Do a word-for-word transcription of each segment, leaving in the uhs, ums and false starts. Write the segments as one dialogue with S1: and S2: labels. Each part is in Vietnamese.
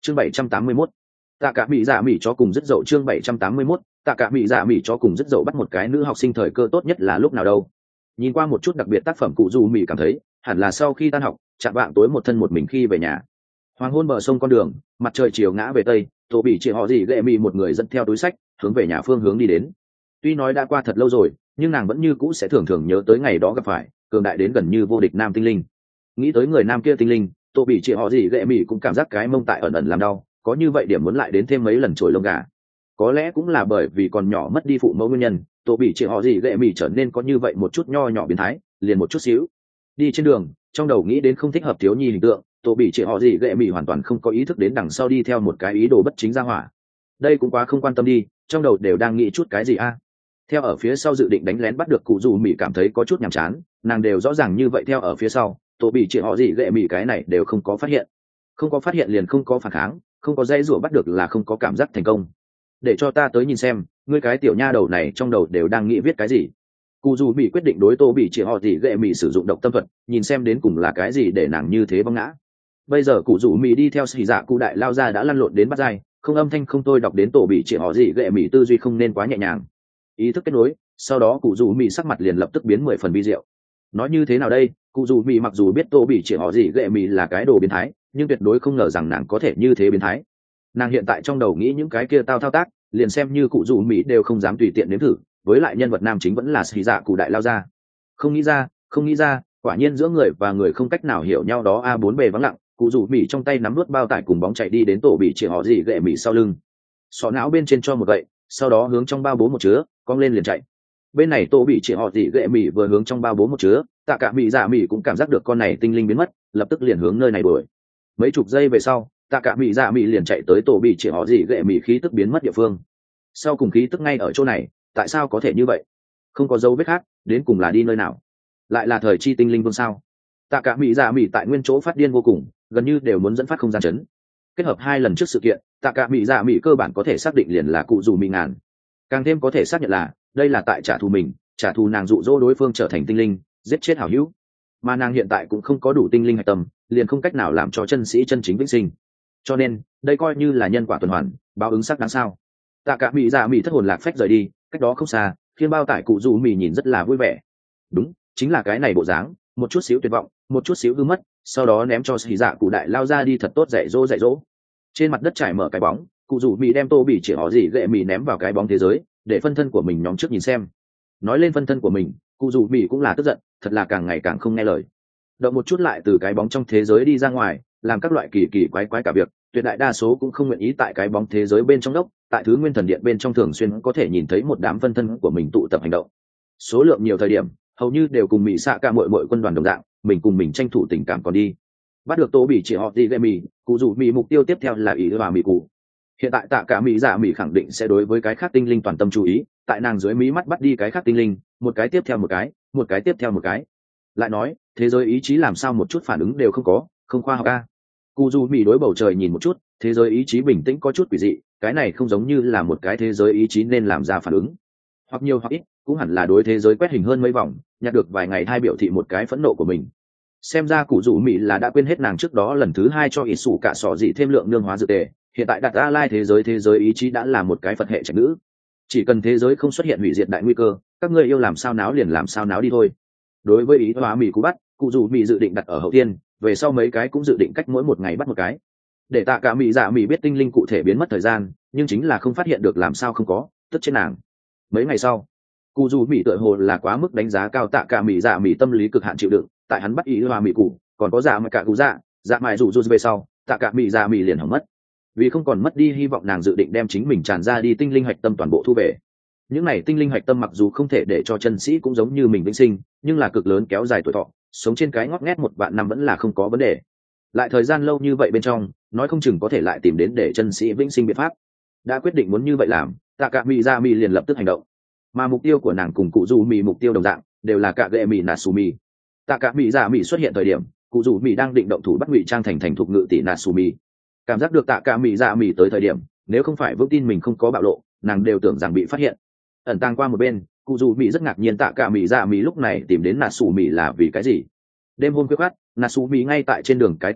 S1: chương bảy trăm tám mươi mốt tạ cả mỹ dạ mỹ chó cùng rất dậu chương bảy trăm tám mươi mốt tạ cả mỹ dạ mỹ chó cùng rất dậu bắt một cái nữ học sinh thời cơ tốt nhất là lúc nào đâu. Nhìn qua một chút đặc biệt tác phẩm cụ dù mỹ cảm thấy hẳn là sau khi tan học chạm vạng tối một thân một mình khi về nhà. Hoàng hôn bờ sông con đường, mặt trời chiều ngã về tây, tổ bị chị họ gì ghệ mỹ một người dẫn theo túi sách hướng về nhà phương hướng đi đến. Tuy nói đã qua thật lâu rồi nhưng nàng vẫn như cũ sẽ thường thường nhớ tới ngày đó gặp phải cường đại đến gần như vô địch nam tinh linh. Nghĩ tới người nam kia tinh linh, tổ bị chị họ gì ghệ mỹ cũng cảm giác cái mông tại ẩn ẩn làm đau, có như vậy điểm muốn lại đến thêm mấy lần trồi lông gà. Có lẽ cũng là bởi vì còn nhỏ mất đi phụ mẫu nguyên nhân, tổ bị chị họ gì ghệ mỹ trở nên có như vậy một chút nho nhỏ biến thái, liền một chút xíu. Đi trên đường, trong đầu nghĩ đến không thích hợp thiếu nhi hình tượng, tổ bị chị họ gì ghệ mỹ hoàn toàn không có ý thức đến đằng sau đi theo một cái ý đồ bất chính ra hỏa. Đây cũng quá không quan tâm đi, trong đầu đều đang nghĩ chút cái gì a. Theo ở phía sau dự định đánh lén bắt được cụ dù mỹ cảm thấy có chút nhàm chán, nàng đều rõ ràng như vậy theo ở phía sau, tổ bị chị họ gì ghệ mỹ cái này đều không có phát hiện. Không có phát hiện liền không có phản kháng, không có dây rủa bắt được là không có cảm giác thành công. Để cho ta tới nhìn xem ngươi cái tiểu nha đầu này trong đầu đều đang nghĩ viết cái gì. Cụ dù bị quyết định đối tô bị chị họ gì ghệ mỹ sử dụng độc tâm thuật, nhìn xem đến cùng là cái gì để nàng như thế băng ngã. Bây giờ cụ dù mỹ đi theo sĩ dạ cụ đại lao ra đã lăn lộn đến bắt dai, không âm thanh không tôi đọc đến tổ bị chị họ gì ghệ mỹ tư duy không nên quá nhẹ nhàng. Ý thức kết nối, sau đó cụ dù mỹ sắc mặt liền lập tức biến mười phần vi diệu. Nói như thế nào đây, cụ dù mỹ mặc dù biết tô bị chị họ gì ghệ mỹ là cái đồ biến thái, nhưng tuyệt đối không ngờ rằng nàng có thể như thế biến thái. Nàng hiện tại trong đầu nghĩ những cái kia tao thao tác, liền xem như cụ dù mỹ đều không dám tùy tiện nếm thử, với lại nhân vật nam chính vẫn là sĩ dạ cụ đại lao ra. Không nghĩ ra, không nghĩ ra, quả nhiên giữa người và người không cách nào hiểu nhau đó. A bốn bề vắng lặng, cụ dù mỹ trong tay nắm nuốt bao tải cùng bóng chạy đi đến tổ bị chị họ gì ghệ mỹ sau lưng, xỏ não bên trên cho một gậy, sau đó hướng trong bao bố một chứa, cong lên liền chạy. Bên này tổ bị chị họ gì ghệ mỹ vừa hướng trong bao bố một chứa, tạ cả mỹ dạ mỹ cũng cảm giác được con này tinh linh biến mất, lập tức liền hướng nơi này đuổi. Mấy chục giây về sau, tạ cả mỹ dạ mỹ liền chạy tới tổ bị chị họ gì ghệ mỹ khí tức biến mất địa phương. Sau cùng khí tức ngay ở chỗ này, tại sao có thể như vậy? Không có dấu vết khác, đến cùng là đi nơi nào? Lại là thời chi tinh linh vương sao? Tạ cả mỹ dạ mỹ tại nguyên chỗ phát điên vô cùng, gần như đều muốn dẫn phát không gian chấn. Kết hợp hai lần trước sự kiện, tạ cả mỹ dạ mỹ cơ bản có thể xác định liền là cụ dù mỹ ngàn. Càng thêm có thể xác nhận là đây là tại trả thù mình, trả thù nàng dụ dỗ đối phương trở thành tinh linh, giết chết hảo hữu. Mà nàng hiện tại cũng không có đủ tinh linh hạch tâm, liền không cách nào làm cho chân sĩ chân chính vĩnh sinh. Cho nên đây coi như là nhân quả tuần hoàn, báo ứng sắc đáng sao. Tạ cả mỹ dạ mỹ thất hồn lạc phách rời đi, cách đó không xa, khiến bao tải cụ dù mỹ nhìn rất là vui vẻ. Đúng, chính là cái này bộ dáng, một chút xíu tuyệt vọng, một chút xíu hư mất, sau đó ném cho sĩ dạ cụ đại lao ra đi thật tốt dạy dỗ dạy dỗ. Trên mặt đất trải mở cái bóng, cụ dù mỹ đem tô bị chỉ họ gì ghệ mỹ ném vào cái bóng thế giới, để phân thân của mình nhóm trước nhìn xem. Nói lên phân thân của mình, cụ dù mỹ cũng là tức giận, thật là càng ngày càng không nghe lời. Động một chút lại từ cái bóng trong thế giới đi ra ngoài, làm các loại kỳ kỳ quái quái cả việc, tuyệt đại đa số cũng không nguyện ý tại cái bóng thế giới bên trong đốc, tại thứ nguyên thần điện bên trong thường xuyên có thể nhìn thấy một đám phân thân của mình tụ tập hành động. Số lượng nhiều thời điểm, hầu như đều cùng mỹ xạ cả muội muội quân đoàn đồng dạng, mình cùng mình tranh thủ tình cảm còn đi. Bắt được tô bị chỉ họ đi gây mì, cụ dù mỹ mục tiêu tiếp theo là ý và mỹ cụ. Hiện tại tạ cả mỹ giả mỹ khẳng định sẽ đối với cái khác tinh linh toàn tâm chú ý, tại nàng dưới mí mắt bắt đi cái khác tinh linh, một cái tiếp theo một cái, một cái tiếp theo một cái. Lại nói, thế giới ý chí làm sao một chút phản ứng đều không có, không khoa học a. Cụ dù mỹ đối bầu trời nhìn một chút, thế giới ý chí bình tĩnh có chút quỷ dị, cái này không giống như là một cái thế giới ý chí nên làm ra phản ứng. Hoặc nhiều hoặc ít, cũng hẳn là đối thế giới quét hình hơn mấy vòng, nhặt được vài ngày hai biểu thị một cái phẫn nộ của mình. Xem ra cụ dù mỹ là đã quên hết nàng trước đó lần thứ hai cho ít sủ cả sọ dị thêm lượng nương hóa dự tề, hiện tại đặt a lai thế giới thế giới ý chí đã là một cái phật hệ trạch nữ. Chỉ cần thế giới không xuất hiện hủy diệt đại nguy cơ, các ngươi yêu làm sao náo liền làm sao náo đi thôi. Đối với ý hóa mỹ cú bắt, cụ dù mỹ dự định đặt ở hậu tiên, về sau mấy cái cũng dự định cách mỗi một ngày bắt một cái, để tạ cả mỹ dạ mỹ biết tinh linh cụ thể biến mất thời gian, nhưng chính là không phát hiện được làm sao không có, tức trên nàng. Mấy ngày sau, cụ dù mỹ tựa hồ là quá mức đánh giá cao tạ cả mỹ dạ mỹ tâm lý cực hạn chịu đựng, tại hắn bắt ý hoa mỹ cụ, còn có dạ mà cả cụ dạ dạ mại rủ rủ về sau, tạ cả mỹ dạ mỹ liền hỏng mất, vì không còn mất đi hy vọng nàng dự định đem chính mình tràn ra đi tinh linh hạch tâm toàn bộ thu về. Những này tinh linh hạch tâm mặc dù không thể để cho chân sĩ cũng giống như mình vĩnh sinh, nhưng là cực lớn kéo dài tuổi thọ, sống trên cái ngót nghét một vạn năm vẫn là không có vấn đề. Lại thời gian lâu như vậy bên trong, nói không chừng có thể lại tìm đến để chân sĩ vĩnh sinh biện pháp. Đã quyết định muốn như vậy làm, tạ cả mỹ dạ mỹ liền lập tức hành động. Mà mục tiêu của nàng cùng cụ dù mỹ mục tiêu đồng dạng, đều là cả gệ mỹ Natsumi. Tạ cả mỹ dạ mỹ xuất hiện thời điểm, cụ dù mỹ đang định động thủ bắt ngụy trang thành thành thục ngự tỷ Natsumi. Cảm giác được tạ cả mỹ dạ mỹ tới thời điểm, nếu không phải vững tin mình không có bạo lộ, nàng đều tưởng rằng bị phát hiện. Ẩn tàng qua một bên, cụ dù mỹ rất ngạc nhiên tạ cả mỹ dạ mỹ lúc này tìm đến Natsumi là vì cái gì. Đêm hôm khuya khoắt, Natsumi ngay tại trên đường cái tàn bộ,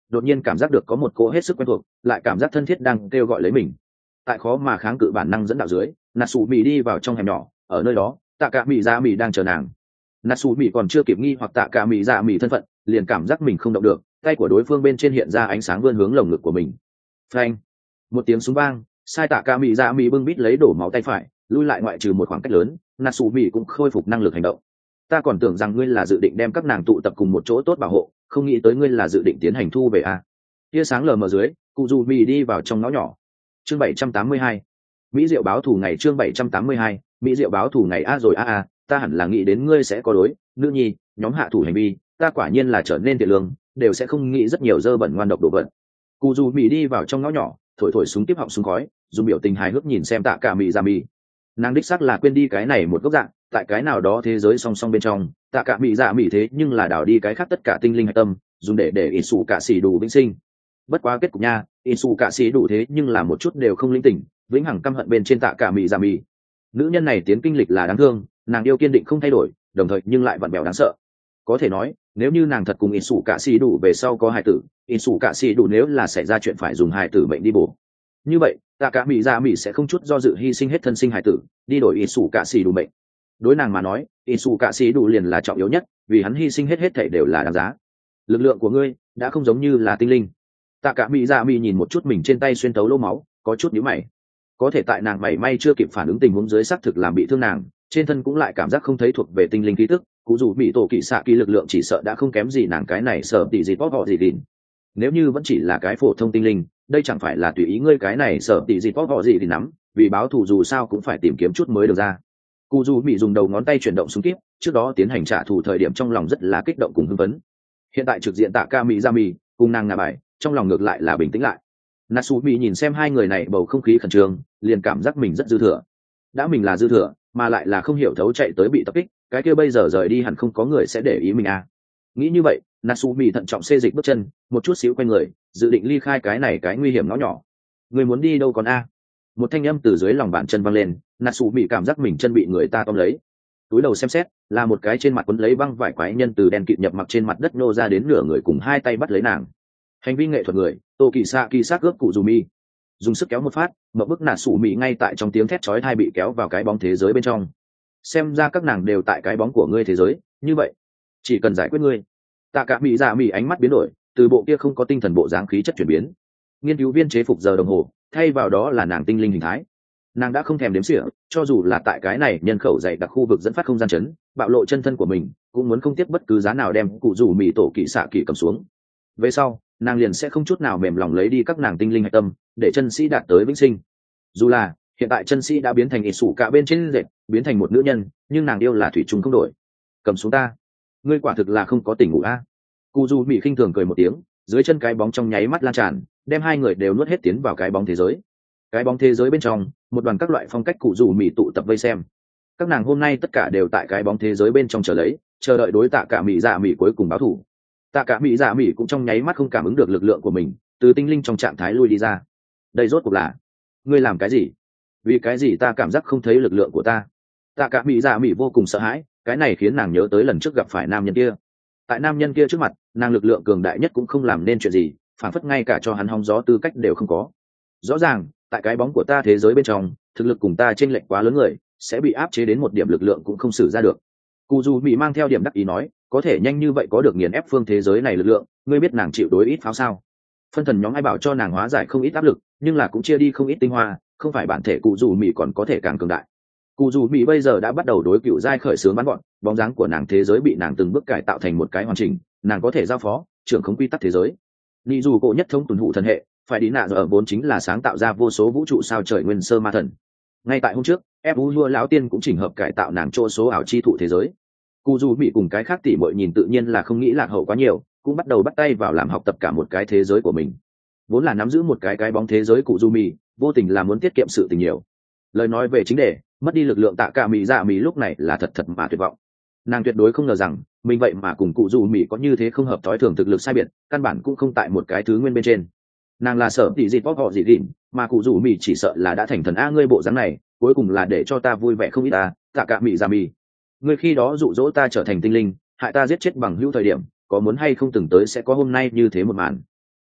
S1: đột nhiên cảm giác được có một cỗ hết sức quen thuộc, lại cảm giác thân thiết đang kêu gọi lấy mình. Tại khó mà kháng cự bản năng dẫn đạo dưới, Natsu Mỹ đi vào trong hẻm nhỏ, ở nơi đó tạ cả mỹ dạ mỹ đang chờ nàng. Natsu Mỹ còn chưa kịp nghi hoặc tạ cả mỹ dạ mỹ thân phận, liền cảm giác mình không động được, tay của đối phương bên trên hiện ra ánh sáng vươn hướng lồng ngực của mình. Phanh! Một tiếng súng vang, sai tạ cả mỹ dạ mỹ bưng bít lấy đổ máu tay phải, lui lại ngoại trừ một khoảng cách lớn. Natsu Mỹ cũng khôi phục năng lực hành động. Ta còn tưởng rằng ngươi là dự định đem các nàng tụ tập cùng một chỗ tốt bảo hộ, không nghĩ tới ngươi là dự định tiến hành thu về à. Tia sáng lờ mờ dưới, cụ dù mỹ đi vào trong ngõ nhỏ. Chương bảy trăm tám mươi hai, Mỹ Diệu báo thù ngày. Chương bảy trăm tám mươi hai, Mỹ Diệu báo thù ngày. A rồi a a, ta hẳn là nghĩ đến ngươi sẽ có đối, nữ nhi, nhóm hạ thủ hành vi, ta quả nhiên là trở nên thiện lương, đều sẽ không nghĩ rất nhiều dơ bẩn ngoan độc đồ vật. Cụ dù mỹ đi vào trong ngõ nhỏ, thổi thổi súng tiếp họng súng khói, dùng biểu tình hài hước nhìn xem tạ cả mỹ ra mỹ. Nàng đích xác là quên đi cái này một góc dạng, tại cái nào đó thế giới song song bên trong, tạ cả mỹ dạ mỹ thế nhưng là đảo đi cái khác tất cả tinh linh hạch tâm, dùng để để ỷ sủ cả xỉ đủ vĩnh sinh. Bất quá kết cục nha, ỷ sủ cả xỉ đủ thế nhưng là một chút đều không linh tỉnh, vĩnh hằng căm hận bên trên tạ cả mỹ dạ mỹ. Nữ nhân này tiến kinh lịch là đáng thương, nàng yêu kiên định không thay đổi, đồng thời nhưng lại vặn bèo đáng sợ. Có thể nói, nếu như nàng thật cùng ỷ sủ cả xỉ đủ về sau có hài tử, ỷ sủ cả xỉ đủ nếu là xảy ra chuyện phải dùng hài tử mệnh đi bổ. Như vậy, tạ cả mỹ dạ mỹ sẽ không chút do dự hy sinh hết thân sinh hài tử, đi đổi ỷ sủ cả xỉ đủ mệnh. Đối nàng mà nói, ỷ sủ cả xỉ đủ liền là trọng yếu nhất, vì hắn hy sinh hết hết thảy đều là đáng giá. Lực lượng của ngươi đã không giống như là tinh linh. Tạ cả mỹ dạ mỹ nhìn một chút mình trên tay xuyên tấu lỗ máu, có chút nhíu mày. Có thể tại nàng mảy may chưa kịp phản ứng tình huống dưới xác thực làm bị thương nàng, trên thân cũng lại cảm giác không thấy thuộc về tinh linh khí tức, cụ dù bị tổ kỵ xạ kỳ lực lượng chỉ sợ đã không kém gì nàng cái này sợ tỷ gì bóp họ gì đỉnh. Nếu như vẫn chỉ là cái phổ thông tinh linh, đây chẳng phải là tùy ý ngươi cái này sợ tỷ gì bóp họ gì thì nắm, vì báo thù dù sao cũng phải tìm kiếm chút mới được ra. Cụ dù bị dùng đầu ngón tay chuyển động súng kíp, trước đó tiến hành trả thù thời điểm trong lòng rất là kích động cùng hưng phấn. Hiện tại trực diện tạ ca mỹ ra mì cùng nàng ngả bài, trong lòng ngược lại là bình tĩnh lại. Natsumi nhìn xem hai người này bầu không khí khẩn trương, liền cảm giác mình rất dư thừa. Đã mình là dư thừa, mà lại là không hiểu thấu chạy tới bị tập kích, cái kia bây giờ rời đi hẳn không có người sẽ để ý mình à. Nghĩ như vậy, Natsumi thận trọng xê dịch bước chân, một chút xíu quay người, dự định ly khai cái này cái nguy hiểm nó nhỏ. Người muốn đi đâu còn a? À? Một thanh âm từ dưới lòng bàn chân văng lên, Natsumi cảm giác mình chân bị người ta tóm lấy. Túi đầu xem xét, là một cái trên mặt quấn lấy băng vải quái nhân từ đen kịt nhập mặc trên mặt đất nô ra đến nửa người cùng hai tay bắt lấy nàng. Hành vi nghệ thuật người, tô kỳ xạ kỳ sát ướp cụ dù mi, dùng sức kéo một phát, một bức nạt sủ mị ngay tại trong tiếng thét chói tai bị kéo vào cái bóng thế giới bên trong. Xem ra các nàng đều tại cái bóng của ngươi thế giới, như vậy chỉ cần giải quyết ngươi. Tạ cả mị dạ mị ánh mắt biến đổi, từ bộ kia không có tinh thần bộ dáng khí chất chuyển biến. Nghiên cứu viên chế phục giờ đồng hồ, thay vào đó là nàng tinh linh hình thái. Nàng đã không thèm đếm xỉa, cho dù là tại cái này nhân khẩu dày đặc khu vực dẫn phát không gian chấn, bạo lộ chân thân của mình, cũng muốn không tiếc bất cứ giá nào đem cụ rủ mị tổ kỵ xạ kỳ cầm xuống. Về sau, nàng liền sẽ không chút nào mềm lòng lấy đi các nàng tinh linh hạch tâm, để chân sĩ đạt tới vĩnh sinh. Dù là hiện tại chân sĩ đã biến thành ỷ sủ cả bên trên dệt, biến thành một nữ nhân, nhưng nàng yêu là thủy chung không đổi. Cầm xuống ta, ngươi quả thực là không có tỉnh ngủ a. À? Cụ dù mỹ khinh thường cười một tiếng, dưới chân cái bóng trong nháy mắt lan tràn, đem hai người đều nuốt hết tiến vào cái bóng thế giới. Cái bóng thế giới bên trong, một đoàn các loại phong cách cụ dù mỹ tụ tập vây xem. Các nàng hôm nay tất cả đều tại cái bóng thế giới bên trong chờ lấy, chờ đợi đối tạ cả mỹ dạ mỹ cuối cùng báo thù. Tạ cả mỹ dạ mỹ cũng trong nháy mắt không cảm ứng được lực lượng của mình, từ tinh linh trong trạng thái lui đi ra. Đây rốt cuộc là ngươi làm cái gì? Vì cái gì ta cảm giác không thấy lực lượng của ta? Tạ cả mỹ dạ mỹ vô cùng sợ hãi, cái này khiến nàng nhớ tới lần trước gặp phải nam nhân kia. Tại nam nhân kia trước mặt, nàng lực lượng cường đại nhất cũng không làm nên chuyện gì, phản phất ngay cả cho hắn hóng gió tư cách đều không có. Rõ ràng, tại cái bóng của ta thế giới bên trong, thực lực cùng ta chênh lệch quá lớn người, sẽ bị áp chế đến một điểm lực lượng cũng không sử ra được. Cù dù mỹ mang theo điểm đắc ý nói, có thể nhanh như vậy có được nghiền ép phương thế giới này lực lượng, ngươi biết nàng chịu đối ít pháo sao? Phân thần nhóm ai bảo cho nàng hóa giải không ít áp lực, nhưng là cũng chia đi không ít tinh hoa, không phải bản thể cụ dù mỹ còn có thể càng cường đại. Cụ dù mỹ bây giờ đã bắt đầu đối cựu giai khởi xướng bắn gọn, bóng dáng của nàng thế giới bị nàng từng bước cải tạo thành một cái hoàn chỉnh, nàng có thể giao phó trưởng khống quy tắc thế giới. Nị dù cổ nhất thống tuần hụ thần hệ, phải đi nạ ở vốn chính là sáng tạo ra vô số vũ trụ sao trời nguyên sơ ma thần. Ngay tại hôm trước, ép u vua lão tiên cũng chỉnh hợp cải tạo nàng chỗ số ảo chi thụ thế giới. Cụ dù mỹ cùng cái khác tỉ muội nhìn tự nhiên là không nghĩ lạc hậu quá nhiều, cũng bắt đầu bắt tay vào làm học tập cả một cái thế giới của mình. Vốn là nắm giữ một cái cái bóng thế giới cụ dù mỹ, vô tình là muốn tiết kiệm sự tình nhiều. Lời nói về chính đề, mất đi lực lượng tạ cả mỹ dạ mỹ lúc này là thật thật mà tuyệt vọng. Nàng tuyệt đối không ngờ rằng mình vậy mà cùng cụ dù mỹ có như thế không hợp thói thường thực lực sai biệt, căn bản cũng không tại một cái thứ nguyên bên trên. Nàng là sợ tỷ gì bóp họ gì đỉnh, mà cụ dù mỹ chỉ sợ là đã thành thần a ngươi bộ dáng này, cuối cùng là để cho ta vui vẻ không ít ta, tạ cả mỹ dạ mỹ. Ngươi khi đó dụ dỗ ta trở thành tinh linh, hại ta giết chết bằng hữu thời điểm, có muốn hay không từng tới sẽ có hôm nay như thế một màn.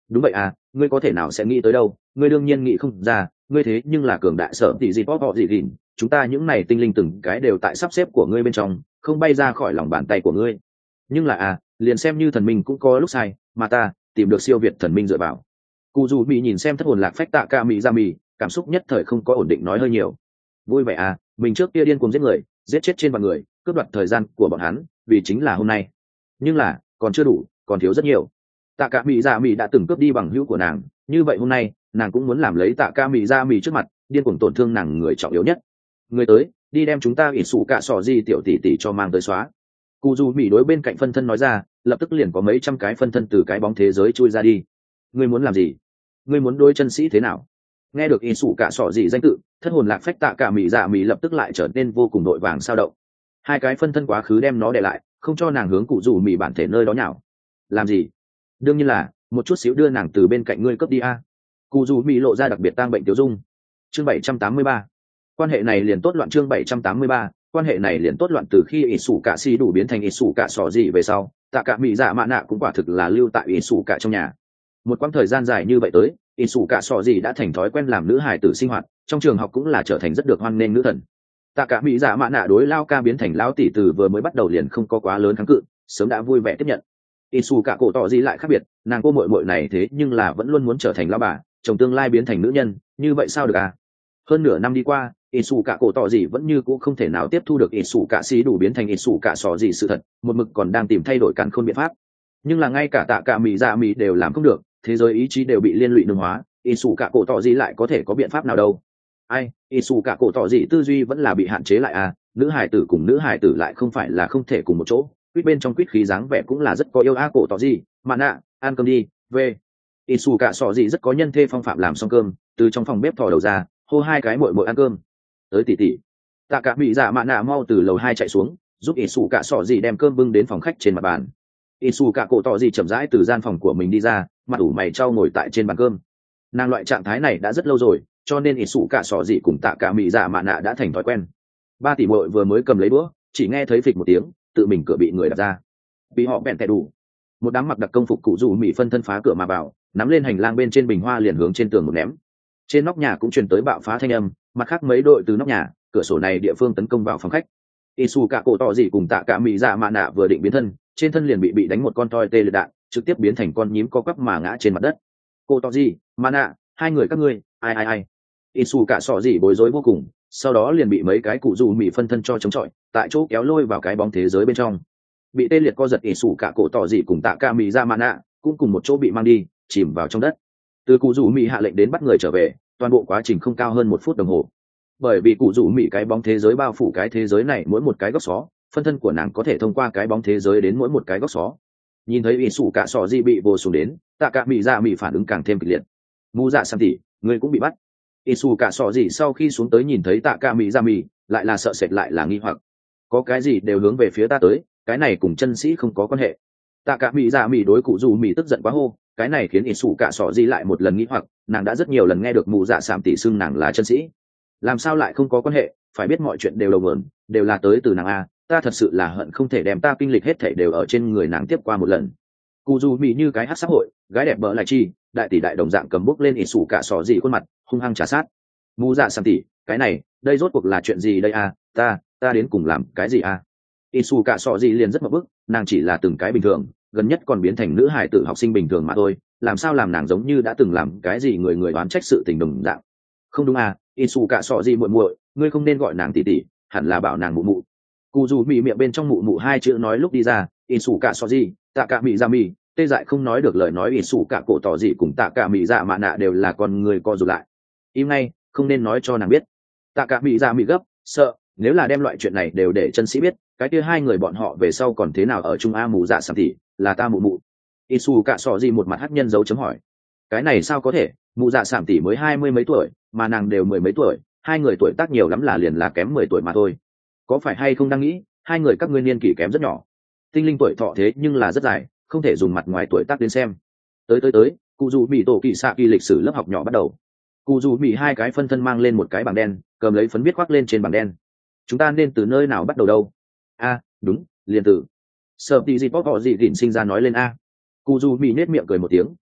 S1: đúng vậy à, ngươi có thể nào sẽ nghĩ tới đâu, ngươi đương nhiên nghĩ không ra, ngươi thế nhưng là cường đại sở tỷ gì bóp họ gì gìn, chúng ta những này tinh linh từng cái đều tại sắp xếp của ngươi bên trong, không bay ra khỏi lòng bàn tay của ngươi. Nhưng là à, liền xem như thần minh cũng có lúc sai, mà ta tìm được siêu việt thần minh dựa vào. Cụ dù bị nhìn xem thất hồn lạc phách tạ ca mỹ ra mì, cảm xúc nhất thời không có ổn định nói hơi nhiều. Vui vẻ à, mình trước kia điên cuồng giết người, giết chết trên vạn người, cướp đoạt thời gian của bọn hắn, vì chính là hôm nay. Nhưng là còn chưa đủ, còn thiếu rất nhiều. Tạ cả mỹ ra mì đã từng cướp đi bằng hữu của nàng, như vậy hôm nay nàng cũng muốn làm lấy tạ ca mỹ ra mì trước mặt, điên cuồng tổn thương nàng người trọng yếu nhất. Người tới, đi đem chúng ta ỷ sủ cả sò gì tiểu tỷ tỷ cho mang tới xóa. Cụ dù mỹ đối bên cạnh phân thân nói ra, lập tức liền có mấy trăm cái phân thân từ cái bóng thế giới chui ra đi. Ngươi muốn làm gì? Ngươi muốn đối chân sĩ thế nào? Nghe được ỷ sủ cả sò gì danh tự, thất hồn lạc phách tạ cả mỹ dạ mỹ lập tức lại trở nên vô cùng đội vàng sao động. Hai cái phân thân quá khứ đem nó để lại, không cho nàng hướng cụ dù mỹ bản thể nơi đó nhảo. Làm gì? Đương nhiên là một chút xíu đưa nàng từ bên cạnh ngươi cướp đi a. Cụ dù mỹ lộ ra đặc biệt tang bệnh tiểu dung. Chương bảy trăm tám mươi ba, quan hệ này liền tốt loạn. Chương bảy trăm tám mươi ba, quan hệ này liền tốt loạn. Từ khi ỷ sủ cả si đủ biến thành ỷ sủ cả sò gì về sau, tạ cả mỹ dạ mạ nạ cũng quả thực là lưu tại ỷ sủ cả trong nhà. Một quãng thời gian dài như vậy tới, ỷ sủ cả sò gì đã thành thói quen làm nữ hài tử sinh hoạt, trong trường học cũng là trở thành rất được hoan nghênh nữ thần. Tạ cả mỹ dạ mạ nạ đối lao ca biến thành lao tỷ từ vừa mới bắt đầu liền không có quá lớn kháng cự, sớm đã vui vẻ tiếp nhận. ỷ sủ cả cổ tỏ gì lại khác biệt, nàng cô muội muội này thế nhưng là vẫn luôn muốn trở thành lao bà, chồng tương lai biến thành nữ nhân, như vậy sao được à? Hơn nửa năm đi qua, ỷ sủ cả cổ tỏ gì vẫn như cũ không thể nào tiếp thu được ỷ sủ cả xí đủ biến thành ỷ sủ cả sò gì sự thật, một mực còn đang tìm thay đổi càn khôn biện pháp. Nhưng là ngay cả tạ cả mỹ dạ mỹ đều làm không được, thế giới ý chí đều bị liên lụy nương hóa, ỷ sủ cả cổ tỏ gì lại có thể có biện pháp nào đâu? Ai, ỷ sủ cả cổ tỏ gì tư duy vẫn là bị hạn chế lại à? Nữ hài tử cùng nữ hài tử lại không phải là không thể cùng một chỗ, quýt bên trong quýt khí dáng vẻ cũng là rất có yêu a. Cổ tỏ gì, mà nạ, ăn cơm đi, về. ỷ sủ cả sò gì rất có nhân thê phong phạm, làm xong cơm, từ trong phòng bếp thò đầu ra, hô hai cái muội muội ăn cơm. Tới tỉ tỉ. Tạ cả mỹ dạ mạ nạ mau từ lầu hai chạy xuống, giúp ỷ sủ cả sò gì đem cơm bưng đến phòng khách trên mặt bàn. ỷ sủ cả cổ tỏ gì chậm rãi từ gian phòng của mình đi ra, mặt ủ mày trao ngồi tại trên bàn cơm. Nàng loại trạng thái này đã rất lâu rồi, cho nên ỷ sủ cả sò gì cùng tạ cả mỹ dạ mạ nạ đã thành thói quen. Ba tỷ muội vừa mới cầm lấy đũa, chỉ nghe thấy phịch một tiếng, tự mình cửa bị người đập ra. Bị họ bèn tè đủ. Một đám mặc đặc công phục cụ dù mỹ phân thân phá cửa mà vào, nắm lên hành lang bên trên bình hoa liền hướng trên tường một ném. Trên nóc nhà cũng truyền tới bạo phá thanh âm, mặt khác mấy đội từ nóc nhà, cửa sổ này địa phương tấn công vào phòng khách. Isu cả cổ tỏ gì cùng tạ cả mỹ dạ mạ nạ vừa định biến thân, trên thân liền bị bị đánh một con toi tê liệt đạn, trực tiếp biến thành con nhím co quắp mà ngã trên mặt đất. Cổ tỏ gì, mạ nạ, hai người các ngươi, ai ai ai. Isu cả sọ gì bối rối vô cùng, sau đó liền bị mấy cái cụ dù mỹ phân thân cho chống chọi, tại chỗ kéo lôi vào cái bóng thế giới bên trong. Bị tê liệt co giật Isu cả cổ tỏ gì cùng tạ cả mỹ dạ mạ nạ, cũng cùng một chỗ bị mang đi, chìm vào trong đất. Từ cụ rủ mỹ hạ lệnh đến bắt người trở về, toàn bộ quá trình không cao hơn một phút đồng hồ. Bởi vì cụ rủ mỹ cái bóng thế giới bao phủ cái thế giới này mỗi một cái góc xó, phân thân của nàng có thể thông qua cái bóng thế giới đến mỗi một cái góc xó. Nhìn thấy ỷ sủ cả sò di bị vô xuống đến, tạ cả mỹ dạ mỹ phản ứng càng thêm kịch liệt. Mù dạ san tỉ, người cũng bị bắt. ỷ sủ cả sò gì sau khi xuống tới nhìn thấy tạ cả mỹ dạ mỹ, lại là sợ sệt lại là nghi hoặc. Có cái gì đều hướng về phía ta tới, cái này cùng chân sĩ không có quan hệ. Tạ cả mỹ dạ mỹ đối cụ rủ mỹ tức giận quá hô, cái này khiến ỷ sủ cả sọ di lại một lần nghĩ hoặc nàng đã rất nhiều lần nghe được mù dạ sảm tỷ xưng nàng là chân sĩ, làm sao lại không có quan hệ, phải biết mọi chuyện đều đầu nguồn đều là tới từ nàng a, ta thật sự là hận không thể đem ta kinh lịch hết thảy đều ở trên người nàng tiếp qua một lần. Cụ dù mỹ như cái hát xã hội gái đẹp bỡ lại chi, đại tỷ đại đồng dạng cầm bút lên ỷ sủ cả sọ di khuôn mặt hung hăng trả sát. Mù dạ sảm tỷ, cái này đây rốt cuộc là chuyện gì đây a, ta ta đến cùng làm cái gì a? ỷ sủ cả sọ di liền rất mập bức, nàng chỉ là từng cái bình thường, gần nhất còn biến thành nữ hài tử học sinh bình thường mà thôi, làm sao làm nàng giống như đã từng làm cái gì người người đoán trách sự tình đồng dạng. Không đúng à, Isu cả sọ gì muội muội, ngươi không nên gọi nàng tỷ tỷ, hẳn là bảo nàng mụ mụ. Cụ dù mị miệng bên trong mụ mụ hai chữ nói lúc đi ra, Isu cả sọ gì, tạ cả mị ra mị, tê dại không nói được lời nói. Isu cả cổ tỏ gì cùng tạ cả mị dạ mạ nạ đều là con người co rụt lại. Im ngay, không nên nói cho nàng biết. Tạ cả mị dạ mị gấp, sợ, nếu là đem loại chuyện này đều để chân sĩ biết, cái kia hai người bọn họ về sau còn thế nào ở chung a. Mù dạ sảm tỷ, là ta mụ mụ. Isu cả sọ gì một mặt hắc nhân dấu chấm hỏi. Cái này sao có thể, mụ dạ sảm tỷ mới hai mươi mấy tuổi, mà nàng đều mười mấy tuổi, hai người tuổi tác nhiều lắm là liền là kém mười tuổi mà thôi. Có phải hay không đang nghĩ, hai người các ngươi niên kỷ kém rất nhỏ. Tinh linh tuổi thọ thế nhưng là rất dài, không thể dùng mặt ngoài tuổi tác đến xem. Tới tới tới, cụ dù mỹ tổ kỳ xạ kỳ lịch sử lớp học nhỏ bắt đầu. Cụ dù mỹ hai cái phân thân mang lên một cái bảng đen, cầm lấy phấn viết khoác lên trên bảng đen. Chúng ta nên từ nơi nào bắt đầu đâu? A, đúng, liền từ sợ tỷ gì bóp họ gì gỉn sinh ra nói lên a. Cụ dù mỹ nết miệng cười một tiếng,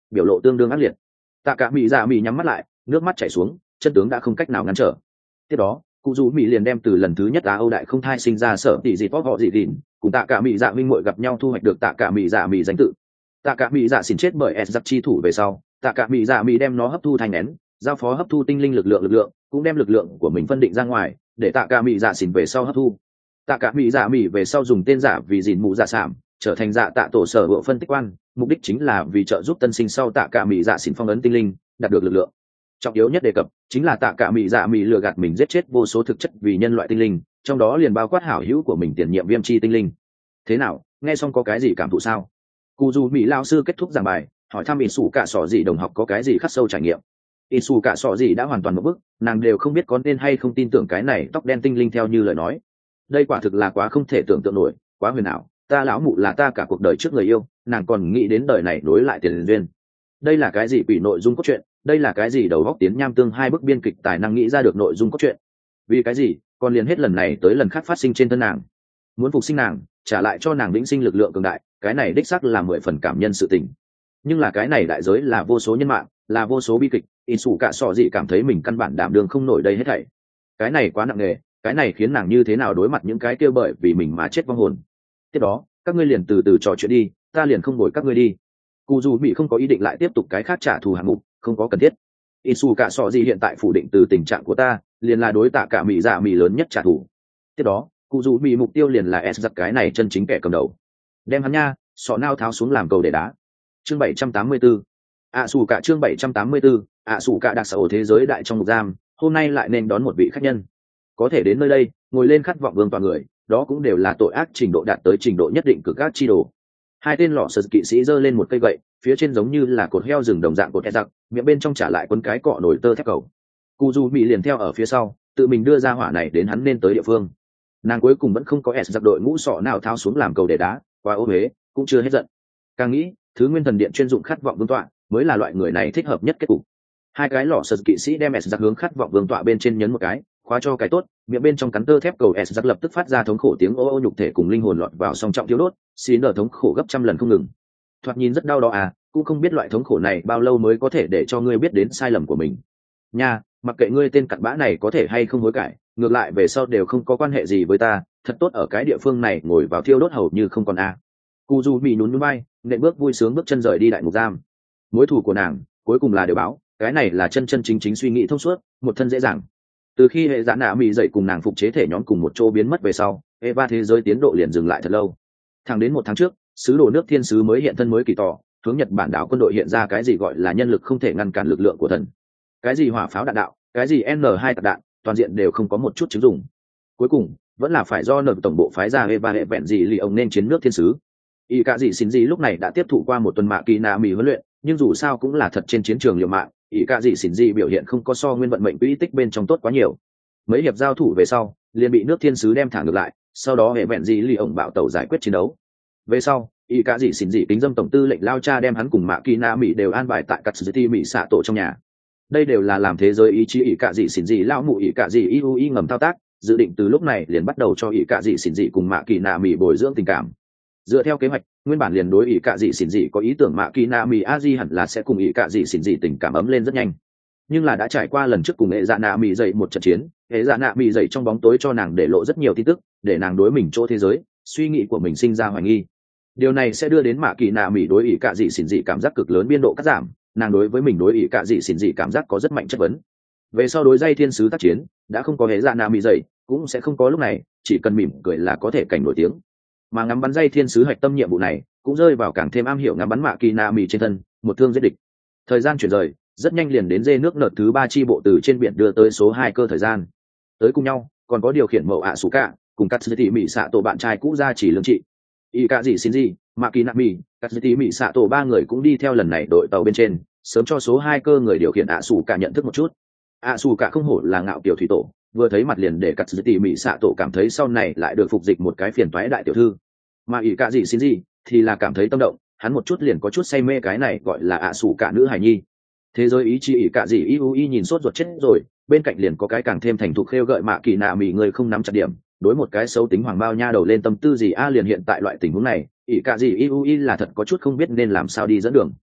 S1: biểu lộ tương đương ác liệt. Tạ cả mỹ dạ mỹ nhắm mắt lại, nước mắt chảy xuống, chân tướng đã không cách nào ngăn trở. Tiếp đó cụ dù mỹ liền đem từ lần thứ nhất á âu đại không thai sinh ra sở tỷ dị phó họ dị đỉnh cùng tạ cả mỹ dạ minh muội gặp nhau thu hoạch được tạ cả mỹ dạ mỹ danh tự. Tạ cả mỹ dạ xin chết bởi s giặc chi thủ về sau, tạ cả mỹ dạ mỹ đem nó hấp thu thành nén, giao phó hấp thu tinh linh lực lượng lực lượng, cũng đem lực lượng của mình phân định ra ngoài để tạ cả mỹ dạ xin về sau hấp thu. Tạ cả mỹ dạ mỹ về sau dùng tên giả vì dìn mù dạ sảm, trở thành dạ tạ tổ sở bộ phân tích quan, mục đích chính là vì trợ giúp tân sinh sau tạ cả mỹ dạ xin phong ấn tinh linh, đạt được lực lượng. Trọng yếu nhất đề cập chính là tạ cả mỹ dạ mỹ lừa gạt mình giết chết vô số thực chất vì nhân loại tinh linh, trong đó liền bao quát hảo hữu của mình tiền nhiệm viêm chi tinh linh. Thế nào, nghe xong có cái gì cảm thụ sao? Cụ dù mỹ lao sư kết thúc giảng bài, hỏi thăm ỷ sủ cả sọ gì đồng học có cái gì khắc sâu trải nghiệm. ỷ sủ cả sọ gì đã hoàn toàn một bức, nàng đều không biết có nên hay không tin tưởng cái này tóc đen tinh linh theo như lời nói. Đây quả thực là quá không thể tưởng tượng nổi, quá huyền ảo. Ta lão mụ là ta cả cuộc đời trước người yêu, nàng còn nghĩ đến đời này nối lại tiền duyên. Đây là cái gì quỷ nội dung cốt truyện? Đây là cái gì đầu góc tiến nham tương hai bức biên kịch tài năng nghĩ ra được nội dung cốt truyện? Vì cái gì còn liền hết lần này tới lần khác phát sinh trên thân nàng? Muốn phục sinh nàng, trả lại cho nàng vĩnh sinh lực lượng cường đại, cái này đích xác là mười phần cảm nhân sự tình. Nhưng là cái này đại giới là vô số nhân mạng, là vô số bi kịch, in sủ cả sọ gì cảm thấy mình căn bản đảm đương không nổi đây hết thảy. Cái này quá nặng nề, cái này khiến nàng như thế nào đối mặt những cái kia bởi vì mình mà chết vong hồn. Tiếp đó các ngươi liền từ từ trò chuyện đi, ta liền không bồi các ngươi đi. Cụ dù bị không có ý định lại tiếp tục cái khác trả thù hạng mục, không có cần thiết. In sủ cả sọ gì hiện tại phủ định từ tình trạng của ta, liền là đối tạ cả mỹ dạ mỹ lớn nhất trả thù. Tiếp đó cụ dù bị mục tiêu liền là s giặc cái này chân chính kẻ cầm đầu, đem hắn nha sọ nao tháo xuống làm cầu để đá. Chương bảy trăm tám mươi tư, ạ sủ cả chương bảy trăm tám mươi tư, ạ sủ cả đặc sở thế giới đại trong ngục giam, hôm nay lại nên đón một vị khách nhân. Có thể đến nơi đây ngồi lên khát vọng vương toàn người, đó cũng đều là tội ác trình độ đạt tới trình độ nhất định cực ác chi đồ. Hai tên lọ sờ kỵ sĩ giơ lên một cây gậy, phía trên giống như là cột heo rừng đồng dạng cột heo giặc, miệng bên trong trả lại quấn cái cọ nổi tơ thép cầu. Cụ dù bị liền theo ở phía sau, tự mình đưa ra hỏa này đến hắn nên tới địa phương. Nàng cuối cùng vẫn không có s giặc đội ngũ sọ nào tháo xuống làm cầu để đá, qua ô huế cũng chưa hết giận. Càng nghĩ thứ nguyên thần điện chuyên dụng khát vọng vương tọa mới là loại người này thích hợp nhất kết cục. Hai cái lọ sờ kỵ sĩ đem s giặc hướng khát vọng vương tọa bên trên nhấn một cái, khóa cho cái tốt, miệng bên trong cắn tơ thép cầu s giặc lập tức phát ra thống khổ tiếng ô ô, nhục thể cùng linh hồn lọt vào song trọng thiếu đốt, xin ở thống khổ gấp trăm lần không ngừng. Thoạt nhìn rất đau đó à, cũng không biết loại thống khổ này bao lâu mới có thể để cho ngươi biết đến sai lầm của mình nha. Mặc kệ ngươi tên cặn bã này có thể hay không hối cải, ngược lại về sau đều không có quan hệ gì với ta, thật tốt ở cái địa phương này ngồi vào thiêu đốt hầu như không còn a. Cụ dù bị nhún nhún vai, nện bước vui sướng bước chân rời đi đại ngục giam. Mối thù của nàng cuối cùng là đều báo, cái này là chân chân chính chính suy nghĩ thông suốt, một thân dễ dàng. Từ khi hệ dạ nạ mỹ dậy cùng nàng phục chế thể nhóm cùng một chỗ biến mất về sau, Eva thế giới tiến độ liền dừng lại thật lâu. Thẳng đến một tháng trước, sứ đồ nước thiên sứ mới hiện thân mới kỳ tỏ, hướng Nhật Bản đảo quân đội hiện ra cái gì gọi là nhân lực không thể ngăn cản lực lượng của thần. Cái gì hỏa pháo đạn đạo, cái gì N hai tạc đạn, toàn diện đều không có một chút chứng dụng. Cuối cùng vẫn là phải do nợ tổng bộ phái ra Eva hệ vẹn gì lì ông nên chiến nước thiên sứ. Y cả gì xin gì lúc này đã tiếp thụ qua một tuần mạ kỳ nạ mì huấn luyện, nhưng dù sao cũng là thật trên chiến trường liều mạng. Y cả gì xin gì biểu hiện không có so nguyên vận mệnh quỹ tích bên trong tốt quá nhiều. Mấy hiệp giao thủ về sau, liền bị nước thiên sứ đem thả ngược lại, sau đó hệ vẹn gì lì ông bạo tẩu giải quyết chiến đấu. Về sau, Y cả gì xin gì tính dâm tổng tư lệnh lao cha đem hắn cùng mạ kỳ nạ mì đều an bài tại cắt city mỹ xạ tổ trong nhà. Đây đều là làm thế giới ý chí ỷ cả dị xỉn dị lão mụ ỷ cả dị iu y ngầm thao tác, dự định từ lúc này liền bắt đầu cho ỷ cả dị xỉn dị cùng mạ kỳ nạ mì bồi dưỡng tình cảm. Dựa theo kế hoạch, nguyên bản liền đối ỷ cả dị xỉn dị có ý tưởng mạ kỳ nạ mì a di hẳn là sẽ cùng ỷ cả dị xỉn dị tình cảm ấm lên rất nhanh. Nhưng là đã trải qua lần trước cùng hệ dạ nạ mì dậy một trận chiến, hệ dạ nạ mì dậy trong bóng tối cho nàng để lộ rất nhiều tin tức, để nàng đối mình chỗ thế giới, suy nghĩ của mình sinh ra hoài nghi. Điều này sẽ đưa đến mạ kỳ nạ mì đối ỷ cả dị xỉn dị cảm giác cực lớn biên độ cắt giảm. Nàng đối với mình đối ý cả dị xỉn dị cảm giác có rất mạnh chất vấn. Về sau đối dây thiên sứ tác chiến đã không có hề dạ nào mì dậy, cũng sẽ không có lúc này, chỉ cần mỉm cười là có thể cảnh nổi tiếng. Mà ngắm bắn dây thiên sứ hạch tâm nhiệm vụ này cũng rơi vào càng thêm am hiểu ngắm bắn mạ kỳ nạ mì trên thân, một thương giết địch. Thời gian chuyển rời rất nhanh liền đến dê nước nợt thứ ba chi bộ từ trên biển đưa tới số hai cơ thời gian. Tới cùng nhau còn có điều khiển mẫu ạ sủ cả cùng cắt tỉ mỉ xạ tổ bạn trai cũ ra chỉ lương trị. Ý cả dị xin gì mạ kỳ nạ mì cắt tỉ mỉ xạ tổ ba người cũng đi theo lần này đội tàu bên trên, sớm cho số hai cơ người điều khiển ạ xù cả nhận thức một chút. ạ xù cả không hổ là ngạo kiểu thủy tổ, vừa thấy mặt liền để cắt giữ tỉ mỉ xạ tổ cảm thấy sau này lại được phục dịch một cái phiền toái đại tiểu thư. Mà ỷ cả gì xin gì thì là cảm thấy tâm động, hắn một chút liền có chút say mê cái này gọi là ạ xù cả nữ hài nhi. Thế giới ý chí ỷ cả gì iu y nhìn sốt ruột chết rồi, bên cạnh liền có cái càng thêm thành thục khêu gợi mạ kỳ nạ mỉ người không nắm chặt điểm, đối một cái xấu tính hoàng bao nha đầu lên tâm tư gì a liền hiện tại loại tình huống này, ỷ cả gì iu y là thật có chút không biết nên làm sao đi dẫn đường.